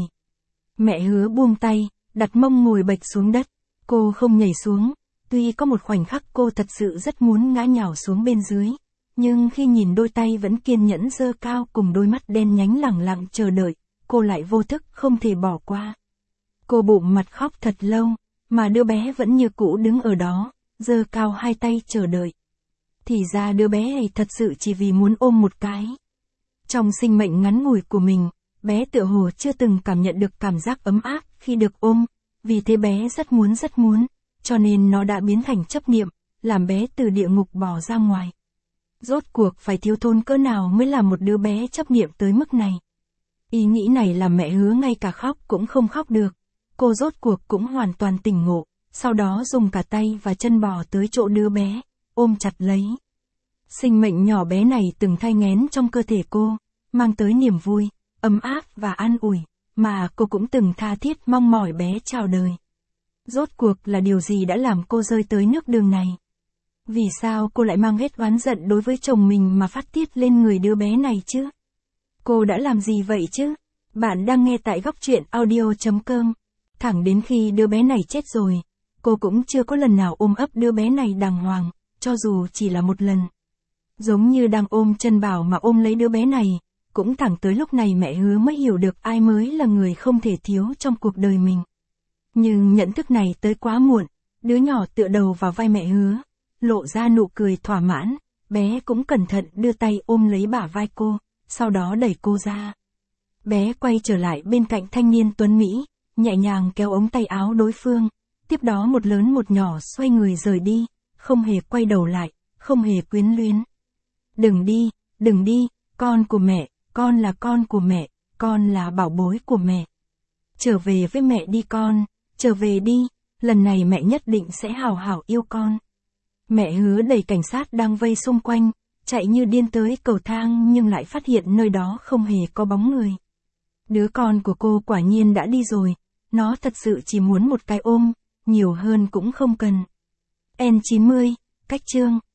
Mẹ Hứa buông tay, đặt mông ngồi bệch xuống đất, cô không nhảy xuống, tuy có một khoảnh khắc cô thật sự rất muốn ngã nhào xuống bên dưới, nhưng khi nhìn đôi tay vẫn kiên nhẫn giơ cao cùng đôi mắt đen nhánh lẳng lặng chờ đợi, cô lại vô thức không thể bỏ qua. Cô bụng mặt khóc thật lâu, mà đứa bé vẫn như cũ đứng ở đó, giơ cao hai tay chờ đợi. Thì ra đứa bé này thật sự chỉ vì muốn ôm một cái. Trong sinh mệnh ngắn ngủi của mình, bé tựa hồ chưa từng cảm nhận được cảm giác ấm áp khi được ôm, vì thế bé rất muốn, cho nên nó đã biến thành chấp niệm, làm bé từ địa ngục bỏ ra ngoài. Rốt cuộc phải thiếu thốn cỡ nào mới làm một đứa bé chấp niệm tới mức này. Ý nghĩ này làm mẹ Hứa ngay cả khóc cũng không khóc được. Cô rốt cuộc cũng hoàn toàn tỉnh ngộ, sau đó dùng cả tay và chân bò tới chỗ đứa bé, ôm chặt lấy. Sinh mệnh nhỏ bé này từng thai nghén trong cơ thể cô, mang tới niềm vui, ấm áp và an ủi, mà cô cũng từng tha thiết mong mỏi bé chào đời. Rốt cuộc là điều gì đã làm cô rơi tới nước đường này? Vì sao cô lại mang hết oán giận đối với chồng mình mà phát tiết lên người đứa bé này chứ? Cô đã làm gì vậy chứ? Bạn đang nghe tại Góc Truyện Audio.com. Thẳng đến khi đứa bé này chết rồi, cô cũng chưa có lần nào ôm ấp đứa bé này đàng hoàng, cho dù chỉ là một lần. Giống như đang ôm chân bảo mà ôm lấy đứa bé này, cũng thẳng tới lúc này mẹ Hứa mới hiểu được ai mới là người không thể thiếu trong cuộc đời mình. Nhưng nhận thức này tới quá muộn, đứa nhỏ tựa đầu vào vai mẹ Hứa, lộ ra nụ cười thỏa mãn, bé cũng cẩn thận đưa tay ôm lấy bả vai cô, sau đó đẩy cô ra. Bé quay trở lại bên cạnh thanh niên tuấn Mỹ, nhẹ nhàng kéo ống tay áo đối phương, tiếp đó một lớn một nhỏ xoay người rời đi, không hề quay đầu lại, không hề quyến luyến. Đừng đi, con của mẹ, con là con của mẹ, con là bảo bối của mẹ. Trở về với mẹ đi con, trở về đi, lần này mẹ nhất định sẽ hào hảo yêu con. Mẹ Hứa đẩy cảnh sát đang vây xung quanh, chạy như điên tới cầu thang nhưng lại phát hiện nơi đó không hề có bóng người. Đứa con của cô quả nhiên đã đi rồi, nó thật sự chỉ muốn một cái ôm, nhiều hơn cũng không cần. N90, cách chương.